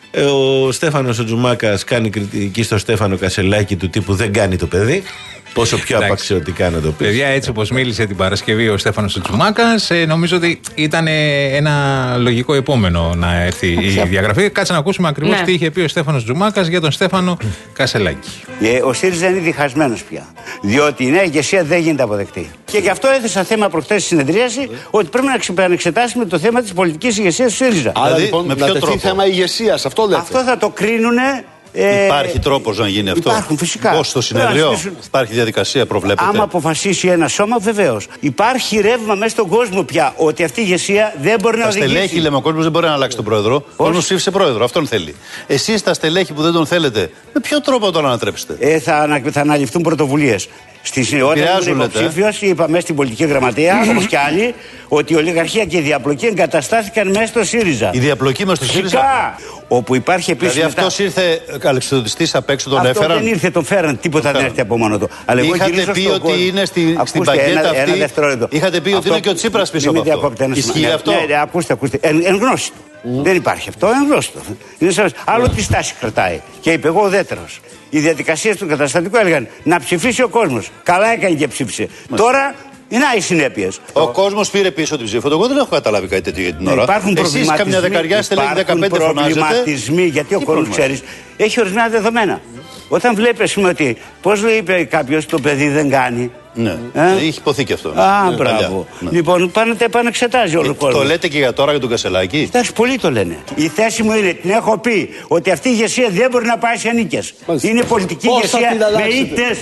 Ο Στέφανος ο Τζουμάκας κάνει κριτική στο Στέφανο Κασελάκη του τύπου δεν κάνει το παιδί. Πόσο πιο απαξιωτικά να το πει. Παιδιά, έτσι όπως μίλησε την Παρασκευή ο Στέφανος ο Τζουμάκας, ε, νομίζω ότι ήταν ένα λογικό επόμενο να έρθει η διαγραφή. Κάτσε να ακούσουμε ακριβώς ναι. τι είχε πει ο Στέφανος Τζουμάκας για τον Στέφανο Κασελάκη. Ε, ο ΣΥΡΙΖΑ είναι διχασμένος πια. Διότι η νέα ηγεσία δεν γίνεται αποδεκτή. Και γι' αυτό έθεσα θέμα προχτές στη συνεδρίαση ότι πρέπει να εξετάσουμε το θέμα της πολιτικής ηγεσίας του ΣΥΡΙΖΑ. Άρα δηλαδή, λοιπόν, με ποιο τρόπο. θέμα ηγεσίας, αυτό λέτε. Αυτό θα το κρίνουνε. Ε, υπάρχει τρόπος να γίνει αυτό. Υπάρχουν φυσικά. Πώς στο συνεδριό, υπάρχει διαδικασία, προβλέπετε. Άμα αποφασίσει ένα σώμα, βεβαίως. Υπάρχει ρεύμα μέσα στον κόσμο πια ότι αυτή η ηγεσία δεν μπορεί τα να οδηγήσει. Τα στελέχη, λέμε, ο κόσμος δεν μπορεί να αλλάξει τον πρόεδρο. Ο κόσμος ψήφισε πρόεδρο, αυτόν θέλει. Εσείς τα στελέχη που δεν τον θέλετε, με ποιο τρόπο τον ανατρέψετε. Ε, θα, θα αναλυφθούν πρωτοβουλίες. Στη όταν ήμουν υποψήφιος, είπαμε στην πολιτική γραμματεία, όπως και άλλοι, ότι η ολιγαρχία και η διαπλοκή εγκαταστάθηκαν μέσα στο ΣΥΡΙΖΑ. Η διαπλοκή μέσα στο ΣΥΡΙΖΑ. Όπου υπάρχει επίσης. Δηλαδή αυτό μετά... ήρθε αλεξιδοτιστής απ' έξω, τον αυτό έφεραν. Δεν ήρθε, τον φέραν. Τίποτα τον δεν έρθει από μόνο του. Αλλά είχατε πει ότι κόσμο. είναι στη, στην πακέτα αυτή. Ένα δευτερόλεπτο. Είχατε πει ότι είναι και ο Τσίπρας πίσω από αυτό. Ισχύει αυτό. Ναι, ακούστε, ακούστε. Εν γνώση του. Δεν υπάρχει αυτό, εν γνώση του. Άλλο τη στάση κρατάει. Και είπε εγώ ουδέτερος. Οι διαδικασίες του καταστατικού έλεγαν να ψηφίσει ο κόσμος. Καλά έκανε και ψήφισε. Τώρα είναι οι συνέπειες. Ο κόσμος πήρε πίσω την ψήφο. Εγώ δεν έχω καταλάβει κάτι τέτοιο για την ώρα. Υπάρχουν εσείς καμιά δεκαριά στελέχη δεκαπέντε φωνάζετε. Προβληματισμοί γιατί ο κόσμος, ξέρεις, έχει ορισμένα δεδομένα. Όταν βλέπει, ας πούμε, ότι πώς λέει είπε κάποιος το παιδί δεν κάνει. Ναι, ε? έχει υποθεί και αυτό. Α, ναι, μπράβο. Ναι. Λοιπόν, πάνε τα επανεξετάζει όλο ο κόσμος. Το λέτε και για τώρα για τον Κασελάκη. Εντάξει, πολλοί το λένε. Η θέση μου είναι, την έχω πει, ότι αυτή η ηγεσία δεν μπορεί να πάει σε νίκες. Είναι πολιτική ηγεσία με ήττες.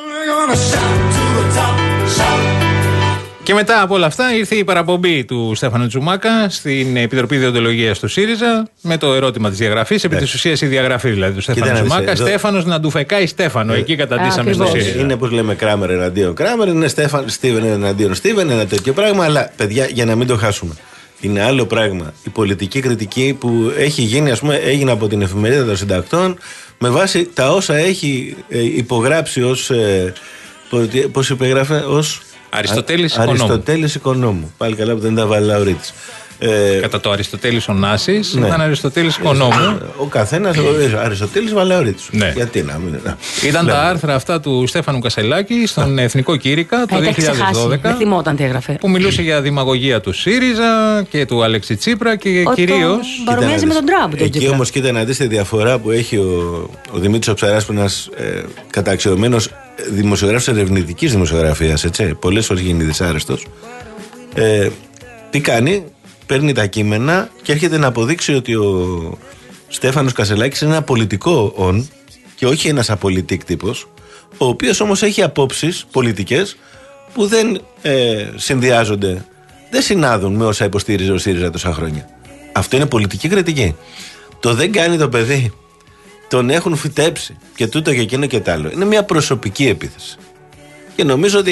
Και μετά από όλα αυτά ήρθε η παραπομπή του Στέφανου Τζουμάκα στην Επιτροπή Διοντολογίας του ΣΥΡΙΖΑ με το ερώτημα της διαγραφής. Επί της ουσίας η διαγραφή δηλαδή του Στέφανου Τζουμάκα. Στέφανος να του φεκάει Στέφανο. Ε, Εκεί καταντήσαμε στο ΣΥΡΙΖΑ. Είναι όπως λέμε Κράμερ εναντίον Κράμερ, είναι Στέφαν, Στίβεν εναντίον Στίβεν, ένα τέτοιο πράγμα. Αλλά παιδιά, για να μην το χάσουμε. Είναι άλλο πράγμα η πολιτική κριτική που έχει γίνει, ας πούμε, έγινε από την Εφημερίδα των Συντακτών με βάση τα όσα έχει υπογράψει ως. Πώς υπεγράφε, ως. Αριστοτέλης Οικονόμου. Αριστοτέλης Οικονόμου. Πάλι καλά που δεν τα βάλει Λαουρίτη. Ε, Κατά το Αριστοτέλης ο Νάσης, ναι. Ήταν Αριστοτέλης Οικονόμου. Ο καθένας, ο Αριστοτέλης Βαλαωρίτη. Ναι. Γιατί να μην. Να. Ήταν τα άρθρα αυτά του Στέφανου Κασελάκη στον Εθνικό Κήρυκα το δύο χιλιάδες δώδεκα. Δεν θυμόταν τι έγραφε. Που μιλούσε για δημαγωγία του ΣΥΡΙΖΑ και του Αλέξη Τσίπρα και κυρίως. Παρομοιάζει με τον Τραμπ. Εκεί όμως κοίτα να δεις τη διαφορά που έχει ο, ο Δημήτρης Οψαράς, που είναι ένας ε, καταξιωμένος δημοσιογράφος ερευνητικής δημοσιογραφίας. Πολλές φορές γίνει δυσάρεστος. Ε, τι κάνει. Παίρνει τα κείμενα και έρχεται να αποδείξει ότι ο Στέφανος Κασελάκης είναι ένα πολιτικό ον και όχι ένας απολυτικ τύπος, ο οποίος όμως έχει απόψεις πολιτικές που δεν ε, συνδυάζονται, δεν συνάδουν με όσα υποστήριζε ο ΣΥΡΙΖΑ τόσα χρόνια. Αυτό είναι πολιτική κριτική. Το δεν κάνει το παιδί, τον έχουν φυτέψει και τούτο και εκείνο και τ' άλλο. Είναι μια προσωπική επίθεση. Και νομίζω ότι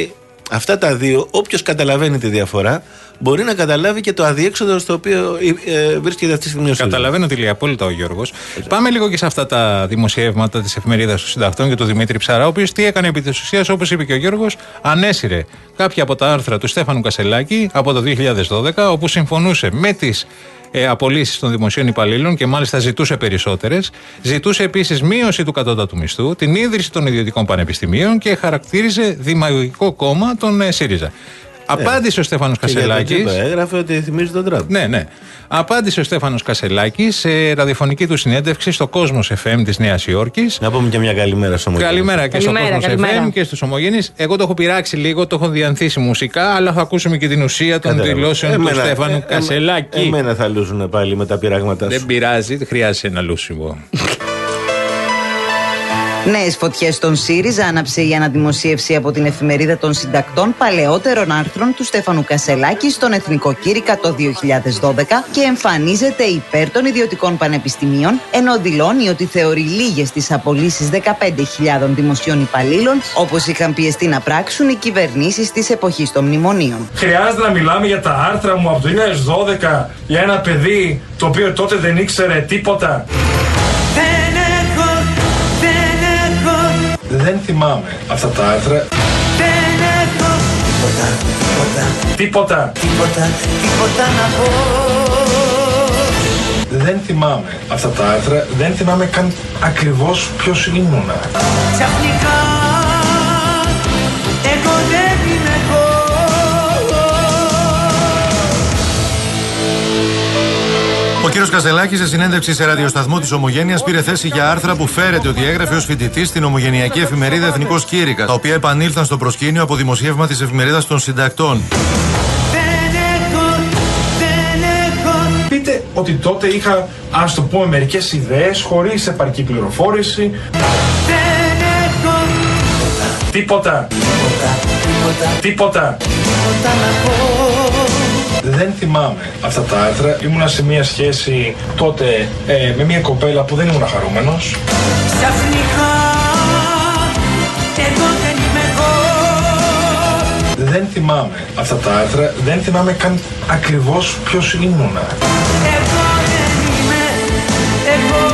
αυτά τα δύο, όποιος καταλαβαίνει τη διαφορά, μπορεί να καταλάβει και το αδιέξοδο στο οποίο ε, βρίσκεται αυτή τη στιγμή. Καταλαβαίνω τι λέει απόλυτα ο Γιώργος. Πάμε λίγο και σε αυτά τα δημοσιεύματα της εφημερίδας των Συντακτών και του Δημήτρη Ψαρά, ο οποίος τι έκανε επί της ουσίας, όπως είπε και ο Γιώργος, ανέσυρε κάποια από τα άρθρα του Στέφανου Κασελάκη από το δύο χιλιάδες δώδεκα, όπου συμφωνούσε με τις ε, απολύσεις των δημοσίων υπαλλήλων και μάλιστα ζητούσε περισσότερες. Ζητούσε επίσης μείωση του κατώτατου μισθού, την ίδρυση των ιδιωτικών πανεπιστημίων και χαρακτήριζε δημαγωγικό κόμμα τον ε, ΣΥΡΙΖΑ. Απάντησε ο Στέφανος Κασελάκης. Έγραφε ότι θυμίζει τον Τραμπ. Ναι, ναι. Απάντησε ο Στέφανος Κασελάκης σε ραδιοφωνική του συνέντευξη στο Κόσμος εφ εμ της Νέας Υόρκης. Να πούμε και μια καλημέρα στους ομογενείς. Καλημέρα και στο Κόσμος εφ εμ και στους ομογενείς. Εγώ το έχω πειράξει λίγο, το έχω διανθίσει μουσικά, αλλά θα ακούσουμε και την ουσία των Κατάλαβα. δηλώσεων Εμένα, του Στέφανου ε, Κασελάκη. Εμένα θα λούζουν πάλι με τα πειράγματά σου. Δεν πειράζει, χρειάζεται ένα λούσιμο. Νέες φωτιές στον ΣΥΡΙΖΑ άναψε η αναδημοσίευση από την εφημερίδα των Συντακτών παλαιότερων άρθρων του Στέφανου Κασελάκη στον Εθνικό Κήρυκα το δύο χιλιάδες δώδεκα και εμφανίζεται υπέρ των ιδιωτικών πανεπιστημίων, ενώ δηλώνει ότι θεωρεί λίγες τις απολύσεις δεκαπέντε χιλιάδων δημοσίων υπαλλήλων, όπως είχαν πιεστεί να πράξουν οι κυβερνήσεις της εποχής των μνημονίων. Χρειάζεται να μιλάμε για τα άρθρα μου από το δύο χιλιάδες δώδεκα για ένα παιδί το οποίο τότε δεν ήξερε τίποτα. Δεν θυμάμαι αυτά τα άρθρα. Δεν έχω τίποτα, τίποτα, Τίποτα. τίποτα, τίποτα να πω. Δεν θυμάμαι αυτά τα άρθρα. Δεν θυμάμαι καν ακριβώς ποιος ήμουνα. Ξαφνικά εγώ δεν είμαι εγώ. Ο κύριος Κασελάκης, σε συνέντευξη σε ραδιοσταθμό της Ομογένειας, πήρε θέση για άρθρα που φέρεται ότι έγραφε ως φοιτητής στην ομογενειακή εφημερίδα Εθνικός Κήρυκας, τα οποία επανήλθαν στο προσκήνιο από δημοσίευμα της εφημερίδας των Συντακτών. Δεν έχω, δεν έχω. Πείτε ότι τότε είχα, ας το πούμε, μερικές ιδέες χωρίς επαρκή πληροφόρηση. Δεν έχω Τίποτα. τίποτα, τίποτα, Τίποτα. τίποτα να πω. Δεν θυμάμαι αυτά τα άρθρα. Ήμουνα σε μια σχέση τότε ε, με μια κοπέλα που δεν ήμουν χαρούμενος. Ξαφνικά εγώ δεν είμαι εγώ. Δεν θυμάμαι αυτά τα άρθρα. Δεν θυμάμαι καν ακριβώς ποιος ήμουνα. Εγώ δεν είμαι εγώ.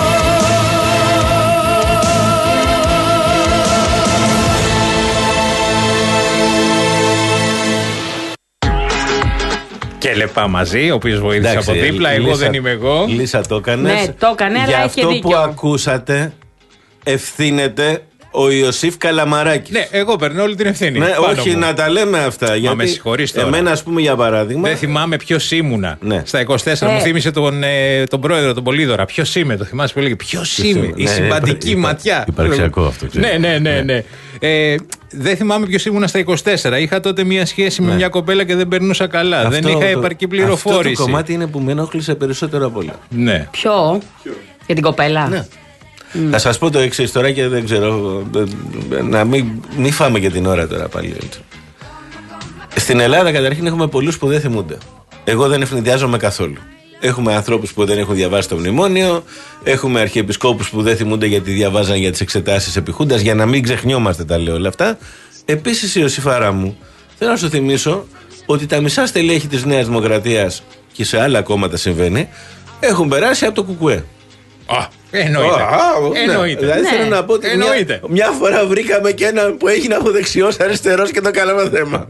Και Λεπά μαζί, ο οποίος βοήθησε Εντάξει, από δίπλα. Εγώ Λίσα, δεν είμαι εγώ. Λίσα, το έκανες. Ναι, το έκανε, αλλά Για είχε αυτό δίκιο. που ακούσατε, ευθύνεται ο Ιωσήφ Καλαμαράκης. Ναι, εγώ παίρνω όλη την ευθύνη. Ναι, πάνω όχι μου. να τα λέμε αυτά. Μα γιατί με συγχωρείς τώρα. Εμένα, ας πούμε, για παράδειγμα. Δεν θυμάμαι ποιος ήμουνα. Ναι. Στα είκοσι τέσσερα Ε. μου θύμισε τον, ε, τον πρόεδρο, τον Πολύδωρα. Ποιος είμαι, το θυμάσαι που έλεγε. Ποιος είμαι, είμαι. η Ναι, συμπαντική υπα- ματιά. υπαρξιακό αυτό, ξέρω. Ναι, ναι, ναι. ναι. Ε, δεν θυμάμαι ποιος ήμουνα στα είκοσι τέσσερα. Είχα τότε μια σχέση με μια κοπέλα και δεν περνούσα καλά. Αυτό δεν είχα το- επαρκή πληροφόρηση. Αυτό το κομμάτι είναι που με ενόχλησε περισσότερο απ' όλα. Ναι. Ποιο? Για την κοπέλα. Ναι. Θα σας πω το εξής τώρα και δεν ξέρω. Να μην, μην φάμε και την ώρα τώρα πάλι. Στην Ελλάδα καταρχήν έχουμε πολλούς που δεν θυμούνται. Εγώ δεν ευνηδιάζομαι καθόλου. Έχουμε ανθρώπους που δεν έχουν διαβάσει το μνημόνιο. Έχουμε αρχιεπισκόπους που δεν θυμούνται γιατί διαβάζαν για τις εξετάσεις επί Χούντας. Για να μην ξεχνιόμαστε τα λέω όλα αυτά. Επίσης, Ιωσήφαρά μου, θέλω να σου θυμίσω ότι τα μισά στελέχη της Νέας Δημοκρατίας και σε άλλα κόμματα συμβαίνει έχουν περάσει από το Κουκουέ. Α, εννοείται. Α, ναι. Εννοείται. Δηλαδή Ναι. θέλω να πω ότι μια, Εννοείται. μια φορά βρήκαμε και έναν που έγινε από δεξιός αριστερός και το κάναμε θέμα.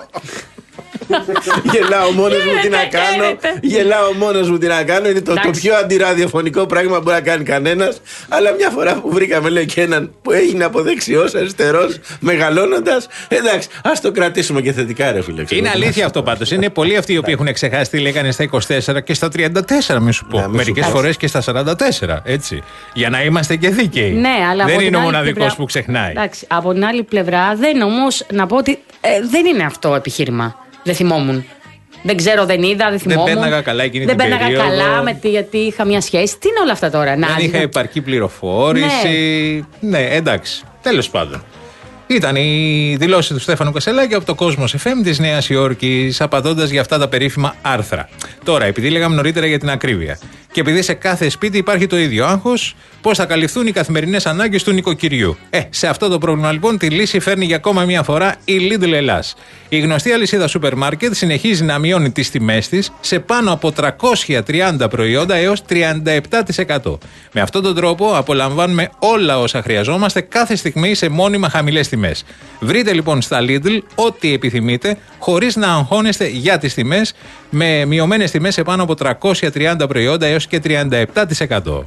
Γελάω μόνος μου τι να Γίνεται, κάνω. γίνεται. Γελάω μόνος μου τι να κάνω. Είναι το, το Εντάξει. πιο αντιραδιοφωνικό πράγμα που μπορεί να κάνει κανένας. Αλλά μια φορά που βρήκαμε, λέει, και έναν που έγινε από δεξιός αριστερός μεγαλώνοντας. Εντάξει, ας το κρατήσουμε και θετικά, ρε φίλε. ξέρω. Είναι αλήθεια αυτό πάντως. Είναι πολλοί αυτοί οι οποίοι έχουν ξεχάσει τι λέγανε στα είκοσι τέσσερα και στα τριάντα τέσσερα, μη σου πω. Ναι, μη σου Μερικές πω. φορές και στα σαράντα τέσσερα. Έτσι. Για να είμαστε και δίκαιοι. Ναι, αλλά δεν από την είναι ο άλλη μοναδικός πλευρά- που ξεχνάει. Εντάξει, από την άλλη πλευρά δεν όμως να πω ότι ε, δεν είναι αυτό επιχείρημα. Δεν θυμόμουν. Δεν ξέρω, δεν είδα, δεν θυμόμουν. πέρναγα καλά εκείνη δεν την πέρναγα περίοδο. καλά με τη, γιατί είχα μια σχέση. Τι είναι όλα αυτά τώρα, να Δεν είχα επαρκή πληροφόρηση. Ναι, εντάξει. Τέλος πάντων. Ήταν η δηλώση του Στέφανου Κασελάκη από το Κόσμος εφ εμ της Νέας Υόρκης, απαντώντας για αυτά τα περίφημα άρθρα. Τώρα, επειδή λέγαμε νωρίτερα για την ακρίβεια Και επειδή σε κάθε σπίτι υπάρχει το ίδιο άγχος, πώς θα καλυφθούν οι καθημερινές ανάγκες του νοικοκυριού. Ε, σε αυτό το πρόβλημα λοιπόν τη λύση φέρνει για ακόμα μια φορά η Lidl Ελλάς. Η γνωστή αλυσίδα σούπερ μάρκετ συνεχίζει να μειώνει τις τιμές της σε πάνω από τριακόσια τριάντα προϊόντα έως τριάντα επτά τοις εκατό. Με αυτόν τον τρόπο απολαμβάνουμε όλα όσα χρειαζόμαστε κάθε στιγμή σε μόνιμα χαμηλές τιμές. Βρείτε λοιπόν στα Lidl ό,τι επιθυμείτε, χωρίς να αγχώνεστε για τις τιμές, με μειωμένες τιμές σε πάνω από τριακόσια τριάντα προϊόντα έως και τριάντα επτά τοις εκατό.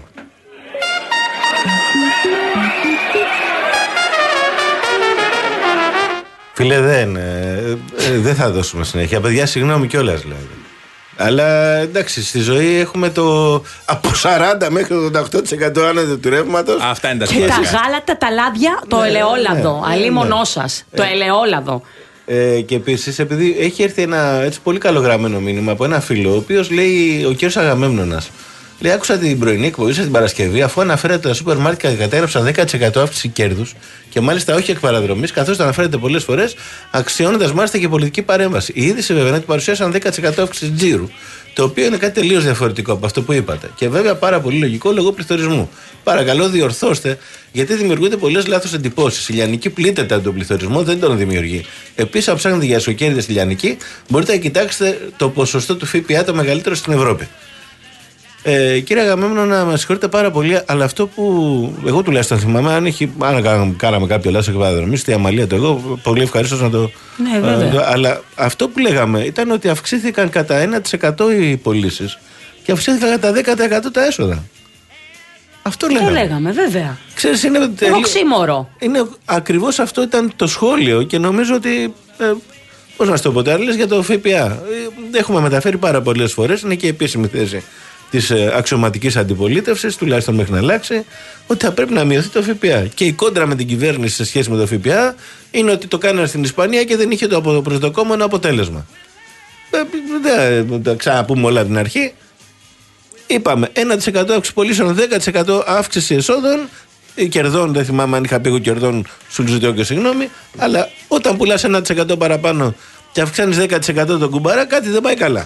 Φίλε, δεν, ε, ε, δεν θα δώσουμε συνέχεια. Παιδιά, συγγνώμη κιόλας δηλαδή. Αλλά εντάξει, στη ζωή έχουμε το από σαράντα μέχρι το ογδόντα οκτώ τοις εκατό άνοδο του ρεύματος. Αυτά είναι τα Και σημαντικά. τα γάλατα, τα λάδια, το Ναι, ελαιόλαδο. ναι, Αλίμονό ναι. σας. Το Ε. ελαιόλαδο. Ε, και επίσης, επειδή έχει έρθει ένα έτσι πολύ καλογραμμένο μήνυμα από ένα φίλο, ο οποίος λέει, ο κύριος Αγαμέμνονας, λέει: άκουσα την πρωινή εκπομπή σας την Παρασκευή, αφού αναφέρατε τα σούπερ μάρκετ κατέγραψαν δέκα τοις εκατό αύξηση κέρδους και μάλιστα όχι εκ παραδρομής, καθώς το αναφέρετε πολλές φορές, αξιώνοντας μάλιστα και πολιτική παρέμβαση. Η είδηση βέβαια είναι ότι παρουσίασαν δέκα τοις εκατό αύξηση τζίρου, το οποίο είναι κάτι τελείως διαφορετικό από αυτό που είπατε. Και βέβαια πάρα πολύ λογικό λόγω πληθωρισμού. Παρακαλώ, διορθώστε, γιατί δημιουργούνται πολλές λάθος εντυπώσεις. Η Λιανική πλήττεται από τον πληθωρισμό, δεν τον δημιουργεί. Επίσης, αν ψάχνετε για ισοκέρδη στη Λιανική, μπορείτε να κοιτάξετε το ποσοστό του ΦΠΑ το μεγαλύτερο στην Ευρώπη. Ε, κύριε Αγαμέμνονα, με συγχωρείτε πάρα πολύ, αλλά αυτό που εγώ τουλάχιστον θυμάμαι, αν, έχει, αν κάναμε κάποιο λάθος εκβάδρομη, στη Αμαλία το εγώ, πολύ ευχαρίστως να το. Ναι, βέβαια. Ε, το, αλλά αυτό που λέγαμε ήταν ότι αυξήθηκαν κατά ένα τοις εκατό οι πωλήσεις και αυξήθηκαν κατά δέκα τοις εκατό τα έσοδα. Αυτό λέγαμε. Το λέγαμε, βέβαια. Ξέρεις, είναι τελείως- Οξύμορο. Είναι ακριβώς αυτό ήταν το σχόλιο και νομίζω ότι. Ε, πώς να σου το πω τώρα, λες για το ΦΠΑ. Ε, έχουμε μεταφέρει πάρα πολλές φορές, είναι και η επίσημη θέση της ε, αξιωματικής αντιπολίτευσης, τουλάχιστον μέχρι να αλλάξει, ότι θα πρέπει να μειωθεί το ΦΠΑ. Και η κόντρα με την κυβέρνηση σε σχέση με το ΦΠΑ είναι ότι το κάνανε στην Ισπανία και δεν είχε το απο- προσδοκόμενο αποτέλεσμα. Ε, Δεν τα ξαναπούμε όλα από την αρχή. Είπαμε ένα τοις εκατό αύξηση πωλήσεων, δέκα τοις εκατό αύξηση εσόδων ή κερδών. Δεν θυμάμαι αν είχα πει εγώ κερδών, σου ζητώ και συγγνώμη. Αλλά όταν πουλάς ένα τοις εκατό παραπάνω και αυξάνεις δέκα τοις εκατό τον κουμπάρα, κάτι δεν πάει καλά.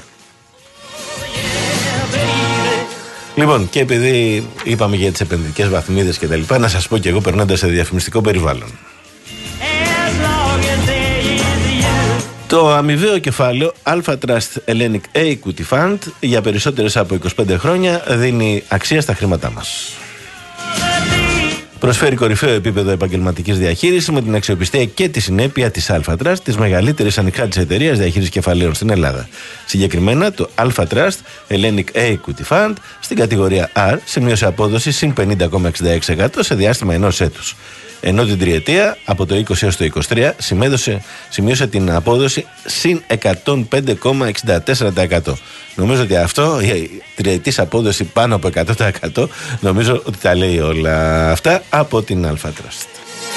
Λοιπόν, και επειδή είπαμε για τις επενδυτικές βαθμίδες και τα λοιπά, να σας πω και εγώ περνώντας σε διαφημιστικό περιβάλλον. Το αμοιβαίο κεφάλαιο Alpha Trust Hellenic Equity Fund για περισσότερες από είκοσι πέντε χρόνια δίνει αξία στα χρήματά μας. Προσφέρει κορυφαίο επίπεδο επαγγελματικής διαχείρισης με την αξιοπιστία και τη συνέπεια της Alpha Trust, της μεγαλύτερης ανεξάρτητης εταιρείας διαχείρισης κεφαλαίων στην Ελλάδα. Συγκεκριμένα, το Alpha Trust Hellenic Equity Fund στην κατηγορία R σημείωσε απόδοση συν πενήντα κόμμα εξήντα έξι τοις εκατό σε διάστημα ενός έτους. Ενώ την τριετία, από το είκοσι έως το είκοσι τρία, σημείωσε την απόδοση συν εκατόν πέντε κόμμα εξήντα τέσσερα τοις εκατό. Νομίζω ότι αυτό, η τριετής απόδοση πάνω από εκατό τοις εκατό, νομίζω ότι τα λέει όλα αυτά από την Alpha Trust.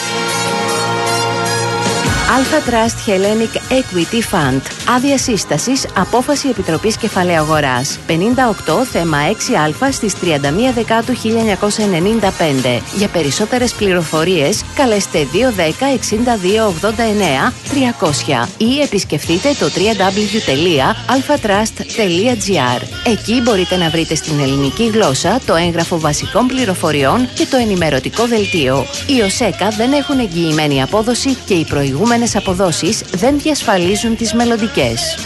Alpha Trust Hellenic Equity Fund. Άδεια σύστασης, απόφαση Επιτροπής Κεφαλαίου Αγοράς. πενήντα οκτώ θέμα έξι α στις τριάντα μία Δεκάτου χίλια εννιακόσια ενενήντα πέντε. Για περισσότερες πληροφορίες, καλέστε δύο δέκα εξήντα δύο ογδόντα εννέα τριακόσια ή επισκεφτείτε το double-u double-u double-u τελεία alphatrust τελεία gr. Εκεί μπορείτε να βρείτε στην ελληνική γλώσσα το έγγραφο βασικών πληροφοριών και το ενημερωτικό δελτίο. Οι ΟΣΕΚΑ δεν έχουν εγγυημένη απόδοση και οι προηγούμενες αποδόσεις δεν διασφαλίζουν τις μελλοντικές.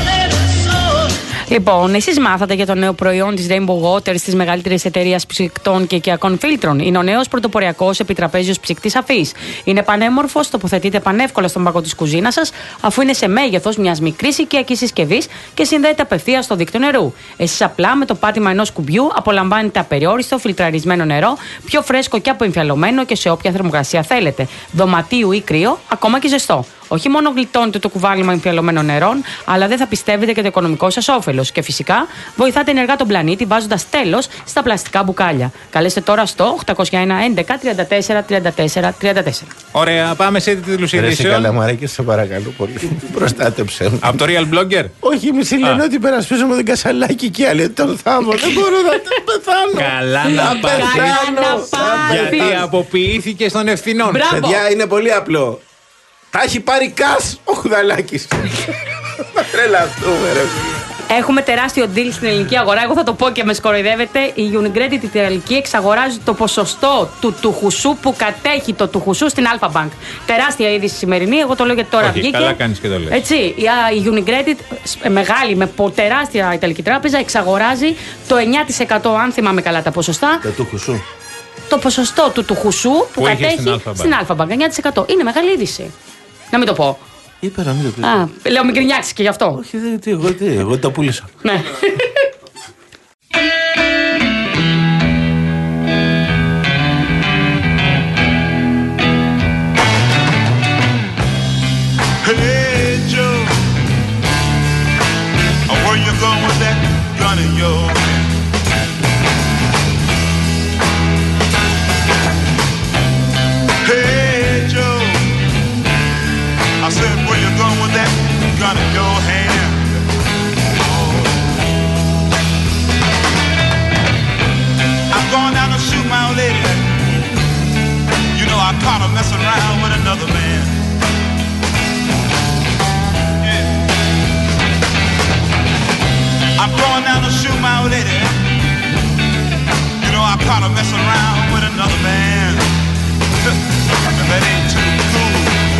Λοιπόν, εσείς μάθατε για το νέο προϊόν της Rainbow Waters, της μεγαλύτερης εταιρείας ψυκτών και οικιακών φίλτρων. Είναι ο νέος πρωτοποριακός επιτραπέζιος ψυκτής αφής. Είναι πανέμορφος, τοποθετείται πανεύκολα στον πάγο της κουζίνας σας, αφού είναι σε μέγεθος μιας μικρής οικιακής συσκευής και συνδέεται απευθείας στο δίκτυο νερού. Εσείς απλά με το πάτημα ενός κουμπιού απολαμβάνετε απεριόριστο φιλτραρισμένο νερό, πιο φρέσκο και αποεμφιαλωμένο και σε όποια θερμοκρασία θέλετε. Δωματίου ή κρύο, ακόμα και ζεστό. Όχι μόνο γλιτώνετε το κουβάλιμα εμφιαλωμένων νερών, αλλά δεν θα πιστεύετε και το οικονομικό σας όφελος. Και φυσικά βοηθάτε ενεργά τον πλανήτη βάζοντας τέλος στα πλαστικά μπουκάλια. Καλέστε τώρα στο οκτώ μηδέν ένα έντεκα τριάντα τέσσερα τριάντα τέσσερα τριάντα τέσσερα. Ωραία, πάμε σε τίτλους ειδήσεων. Εσύ Καλαμαράκη, σε παρακαλώ πολύ. Προστάτεψε με. Από το Real Blogger. Όχι, μισή λένε ότι υπερασπίζομαι τον Κασαλάκη και άλλοι τον θάμω. Δεν μπορώ να πεθάνω. Καλά να πας. Γιατί αποποιήθηκε των ευθυνών. Παιδιά, είναι πολύ απλό. Τα έχει πάρει κας ο Χουδαλάκης. Θα τρελαθούμε ρε. Έχουμε τεράστιο deal στην ελληνική αγορά. Εγώ θα το πω και με σκοροϊδεύετε. Η Unicredit η Ιταλική εξαγοράζει το ποσοστό του τουχουσού που κατέχει το τουχουσού στην Alpha Bank. Τεράστια είδηση σημερινή. Εγώ το λέω γιατί τώρα Όχι, βγήκε. Καλά κάνεις και το λες. Έτσι, η η Unicredit, μεγάλη, με τεράστια Ιταλική τράπεζα, εξαγοράζει το εννιά τοις εκατό, αν θυμάμαι καλά τα ποσοστά. Το τουχουσού. Το ποσοστό του τουχουσού που, που κατέχει στην Alpha Bank. στην Alpha Bank. εννιά τοις εκατό. Είναι μεγάλη είδηση. Να μην το πω. Είπα να μην το πεις. Α, λέω μην γκρινιάξεις και γι' αυτό. Όχι, δεν, τι, εγώ, τι, εγώ τα πούλησα. Ναι. Hey Joe, where you going with that gun of yours? Hey Joe, I said where you going with that gun in your hand? I'm going down to shoot my old lady. You know I caught her messing around with another man. I'm going down to shoot my old lady. You know I caught her messing around with another man. And that ain't too cool.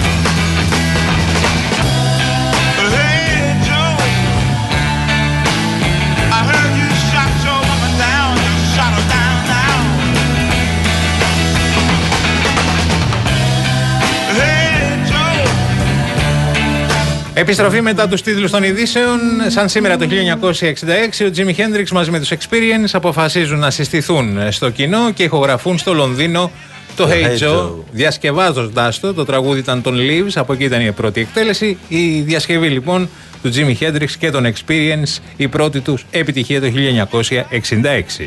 But hey Joe, I heard you shot your woman down. You shot her down now. Hey Joe. Επιστροφή μετά τους τίτλους των ειδήσεων. Σαν σήμερα το χίλια εννιακόσια εξήντα έξι, ο Τζίμι Χέντριξ μαζί με τους Experience αποφασίζουν να συστηθούν στο κοινό και ηχογραφούν στο Λονδίνο το Hey Joe, διασκευάζοντας το. Το τραγούδι ήταν των Leaves, από εκεί ήταν η πρώτη εκτέλεση. Η διασκευή λοιπόν του Τζίμι Χέντριξ και των Experience, η πρώτη τους επιτυχία το χίλια εννιακόσια εξήντα έξι.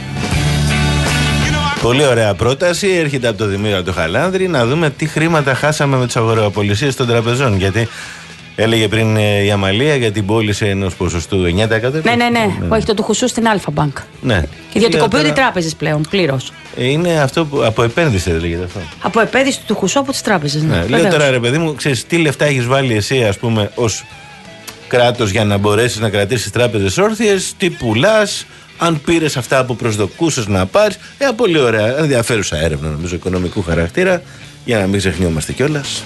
Πολύ ωραία πρόταση. Έρχεται από το Δημήτρη το Χαλάνδρη να δούμε τι χρήματα χάσαμε με τις αγοραπολισίες των τραπεζών. Γιατί έλεγε πριν η Αμαλία για την πώληση ενός ποσοστού εννιά τοις εκατό. Ναι, ναι, ναι. Που έχει το τουχουσού στην Alpha Bank. Ναι. Και ιδιωτικοποιούνται οι τράπεζες πλέον πλήρως. Είναι αυτό που από επένδυση δεν λέγεται αυτό. Από επένδυση του τουχουσού από τις τράπεζες. Ναι. Ναι. Λέω τώρα ρε παιδί μου, ξέρεις τι λεφτά έχεις βάλει εσύ, ας πούμε, ως κράτος για να μπορέσεις να κρατήσεις τράπεζες όρθιες, τι πουλάς, αν πήρες αυτά που προσδοκούσες να πάρεις. Ε, πολύ ωραία, ενδιαφέρουσα έρευνα νομίζω οικονομικού χαρακτήρα, για να μην ξεχνιόμαστε κιόλας.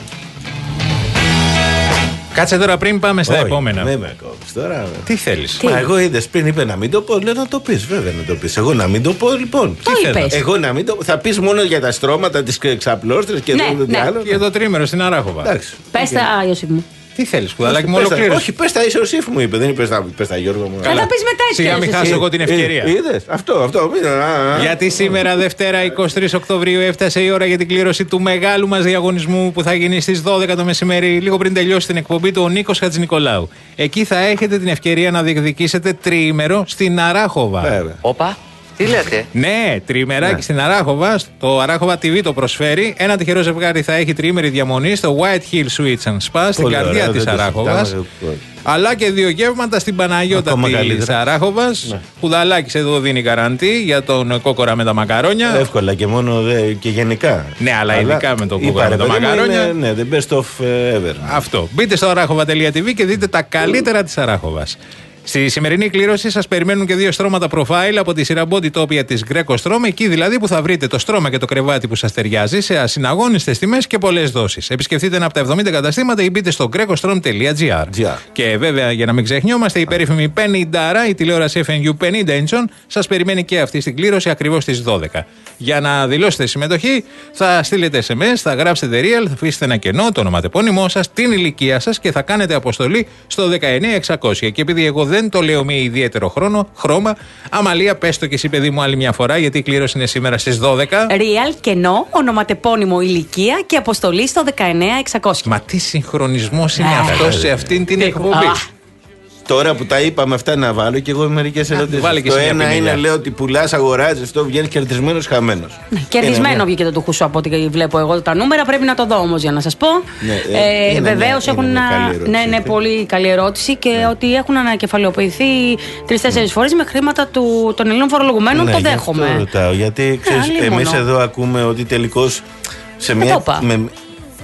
Κάτσε τώρα πριν πάμε στα Όχι, επόμενα. Δεν με κόβεις τώρα. Τι θέλεις? Μα εγώ είδες πριν είπε να μην το πω, λέω να το πεις, βέβαια να το πεις. Εγώ να μην το πω λοιπόν. Το είπες. Εγώ να μην το θα πεις μόνο για τα στρώματα της ξαπλώστρες και Ναι, το ναι. άλλο. Για το τρίμερο στην Αράχοβα. Εντάξει. Πες τα, α, Ιωσήφ μου. Τι θέλεις, κουδαλάκι μου, Πες τα- ολοκλήρωσε. Όχι, πες τα Ιωσήφ μου είπε, δεν είπες τα, πες τα Γιώργο μου. Θα τα πεις μετά έτσι. Σιγά μην εσύ. χάσω εγώ την ευκαιρία. Ε, είδες, αυτό, αυτό. Μην, α, α. Γιατί σήμερα Δευτέρα εικοστή τρίτη Οκτωβρίου έφτασε η ώρα για την κλήρωση του μεγάλου μας διαγωνισμού που θα γίνει στις δώδεκα το μεσημέρι, λίγο πριν τελειώσει την εκπομπή του ο Νίκος Χατζηνικολάου. Εκεί θα έχετε την ευκαιρία να διεκδικήσετε τριήμερο στην Αράχοβα. Βέβαια. Όπα, τι λέτε? Ναι, τριημεράκι Ναι. στην Αράχοβα. Το Αράχοβα τι βι το προσφέρει. Ένα τυχερό ζευγάρι θα έχει τριήμερη διαμονή στο White Hill Suites and Spa στην Πολύ καρδιά ωραία, της δεν το Αράχοβας. συζητάμε. Αλλά και δύο γεύματα στην Παναγιώτα Ακόμα της καλύτερα. Αράχοβας. Ναι. Κουδαλάκης εδώ δίνει καραντί για τον κόκορα με τα μακαρόνια. Εύκολα και μόνο δε, και γενικά. Ναι, αλλά ειδικά με τον είπα, κόκορα με ρε τα παιδί μου, μακαρόνια. είναι, Ναι, the best of ever. Αυτό. Μπείτε στο αράχοβα τελεία τι βι και δείτε τα καλύτερα της Αράχοβας. Στη σημερινή κλήρωση σας περιμένουν και δύο στρώματα profile από τη σειρά Bodytopia της Greco Strom, εκεί δηλαδή που θα βρείτε το στρώμα και το κρεβάτι που σας ταιριάζει σε ασυναγώνιστες τιμές και πολλές δόσεις. Επισκεφτείτε ένα από τα εβδομήντα καταστήματα ή μπείτε στο grecostrom τελεία gr. Και βέβαια για να μην ξεχνιόμαστε, η περίφημη πενήντα, η τηλεόραση εφ εν γιου πενήντα inch, σας περιμένει και αυτή στην κλήρωση ακριβώς στις δώδεκα. Για να δηλώσετε συμμετοχή, θα στείλετε ες εμ ες, θα γράψετε real, θα αφήσετε ένα κενό, το ονοματεπώνυμό σας, την ηλικία σας και θα κάνετε αποστολή στο δεκαεννιά εξακόσια. Και επειδή εγώ δεν το λέω με ιδιαίτερο χρόνο, χρώμα, Αμαλία, πες το και εσύ, παιδί μου, άλλη μια φορά, γιατί η κλήρωση είναι σήμερα στις δώδεκα. Real, κενό, ονοματεπώνυμο, ηλικία και αποστολή στο δεκαεννιά εξακόσια. Μα τι συγχρονισμός είναι Ε. αυτός σε αυτήν την εκπομπή. Α. Τώρα που τα είπαμε αυτά, να βάλω και εγώ μερικές ερωτήσεις. βάλε και Το εσύ μια ένα πινελιά. είναι, λέω ότι πουλάς, αγοράζεις, αυτό βγαίνει κερδισμένος, χαμένος. Κερδισμένο Είναι, βγήκε το του Χουσού από ό,τι βλέπω εγώ τα νούμερα. Πρέπει να το δω όμως για να σας πω. Ναι, ε, είναι Βεβαίω μια- έχουν. είναι μια καλή να- ερώτηση Ναι, ναι, αυτή. πολύ καλή ερώτηση και ότι έχουν ανακεφαλαιοποιηθεί τρεις-τέσσερις φορές με χρήματα του, των Ελλήνων φορολογουμένων. Ναι, το γι' αυτό δέχομαι. ρωτάω, γιατί ξέρεις, αλίμονο. εμείς εδώ ακούμε ότι τελικώς σε Δεν μια. το είπα. με-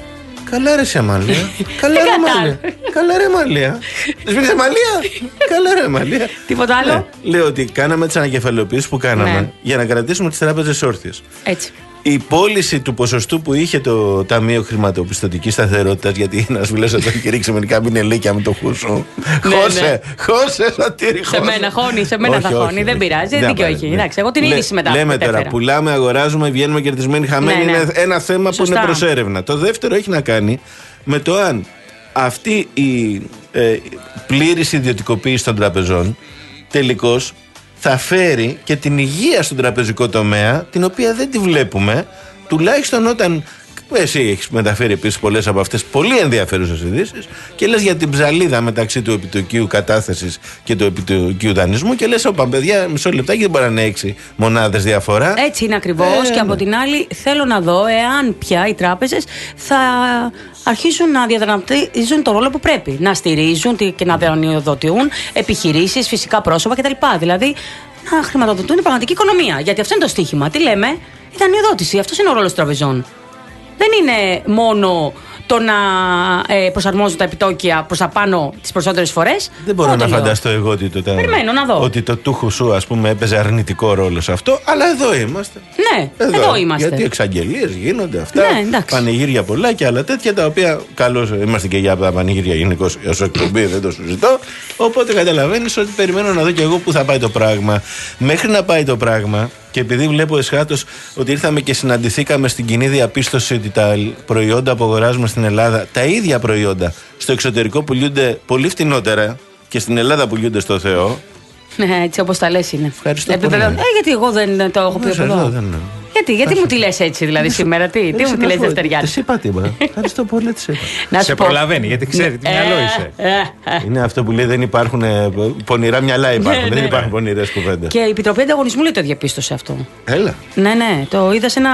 Καλά ρε σε Αμαλία. Καλά ρε Αμαλία. Καλά ρε Αμαλία. Δεν σβήνεις Αμαλία. Καλά ρε Αμαλία. Τίποτα άλλο. Ναι. Λέω ότι κάναμε τις ανακεφαλαιοποιήσεις που κάναμε Ναι. για να κρατήσουμε τις τράπεζες όρθιες. Έτσι. Η πώληση του ποσοστού που είχε το Ταμείο Χρηματοπιστωτικής Σταθερότητας, γιατί να σου λες ότι κηρύξει μερικά μηνελίκια με το χούσου. Χώσε, χώσε, Σωτήρη, χώσε. Σε μένα χώνει, σε μένα Όχι, θα όχι, χώνει. Δεν όχι. πειράζει, Δεν δίκιο πάει, έχει. ναι. Εντάξει, εγώ την Λέ- είδηση μετά. Λέμε τώρα, μετέφερα. πουλάμε, αγοράζουμε, βγαίνουμε κερδισμένοι, χαμένοι. Ναι, ναι. Είναι ένα θέμα Σωστά. που είναι προς έρευνα. Το δεύτερο έχει να κάνει με το αν αυτή η ε, πλήρης ιδιωτικοποίηση των τραπεζών τελικώς θα φέρει και την υγεία στον τραπεζικό τομέα, την οποία δεν τη βλέπουμε, τουλάχιστον όταν εσύ έχεις μεταφέρει επίσης πολλές από αυτές πολύ ενδιαφέρουσες ειδήσεις και λες για την ψαλίδα μεταξύ του επιτοκίου κατάθεσης και του επιτοκίου δανεισμού και λες, όπα παιδιά, μισό λεπτάκι, δεν μπορεί να είναι έξι μονάδες διαφορά. Έτσι είναι ακριβώς. Ε, και από ναι. την άλλη, θέλω να δω εάν πια οι τράπεζες θα αρχίσουν να διαδραματίζουν το ρόλο που πρέπει. Να στηρίζουν τη- και να δανειοδοτούν επιχειρήσεις, φυσικά πρόσωπα κτλ. Δηλαδή, να χρηματοδοτούν την πραγματική οικονομία. Γιατί αυτό είναι το στίχημα. Τι λέμε, η δανειοδότηση. Αυτό είναι ο ρόλος των τραπεζών. Δεν είναι μόνο το να ε, προσαρμόζουν τα επιτόκια προς τα πάνω τις περισσότερες φορές. Δεν μπορώ Πρώτο να λέω. φανταστώ εγώ ότι το, Περιμένω να δω. ότι το τούχου σου, ας πούμε, έπαιζε αρνητικό ρόλο σε αυτό, αλλά εδώ είμαστε. Ναι, εδώ, είμαστε. Γιατί εξαγγελίες γίνονται αυτά. Ναι, εντάξει. Πανηγύρια πολλά και άλλα τέτοια, τα οποία καλώς είμαστε και για τα πανηγύρια γενικώς ως εκπομπή, δεν το συζητώ. Οπότε καταλαβαίνεις ότι περιμένω να δω και εγώ πού θα πάει το πράγμα. Μέχρι να πάει το πράγμα, και επειδή βλέπω εσχάτως ότι ήρθαμε και συναντηθήκαμε στην κοινή διαπίστωση ότι τα προϊόντα που αγοράζουμε στην Ελλάδα, τα ίδια προϊόντα στο εξωτερικό πουλούνται πολύ φτηνότερα και στην Ελλάδα πουλούνται στο Θεό. Ναι, έτσι όπως τα λες είναι. Ευχαριστώ Επιβεβαιώνω. πολύ. Ε, γιατί εγώ δεν το έχω πει Μέσα από εδώ εδώ. δεν είναι. Γιατί, γιατί μου τη λες έτσι δηλαδή σήμερα, τι, τι μου τη λες Δευτεριάτη. Τι είπα τίποτα. Ευχαριστώ πολύ. Τι είπα. Να Σε σου πω. προλαβαίνει, γιατί ξέρει τι μυαλό είσαι. Ε, ε. Είναι αυτό που λέει δεν υπάρχουν ε, πονηρά μυαλά υπάρχουν. Ναι, Δεν ναι. υπάρχουν πονηρές κουβέντες. Και η Επιτροπή Ανταγωνισμού λέει το διαπίστωσε αυτό. Έλα. Ναι, ναι, το είδα σε ένα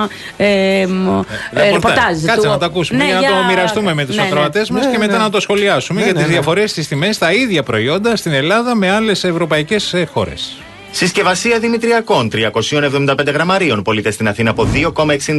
ε, μ, ε, ρεπορτάζ. Κάτσε του- να το ακούσουμε Ναι, για να το μοιραστούμε με τους ναι, ναι. ακροατές μας Ναι, και ναι. μετά να το σχολιάσουμε Ναι, για ναι, τις ναι. διαφορές στις τιμές στα ίδια προϊόντα στην Ελλάδα με άλλες ευρωπαϊκές ε, χώρες. Συσκευασία Δημητριακών τριακόσια εβδομήντα πέντε γραμμαρίων πωλείται στην Αθήνα από δύο κόμμα εξήντα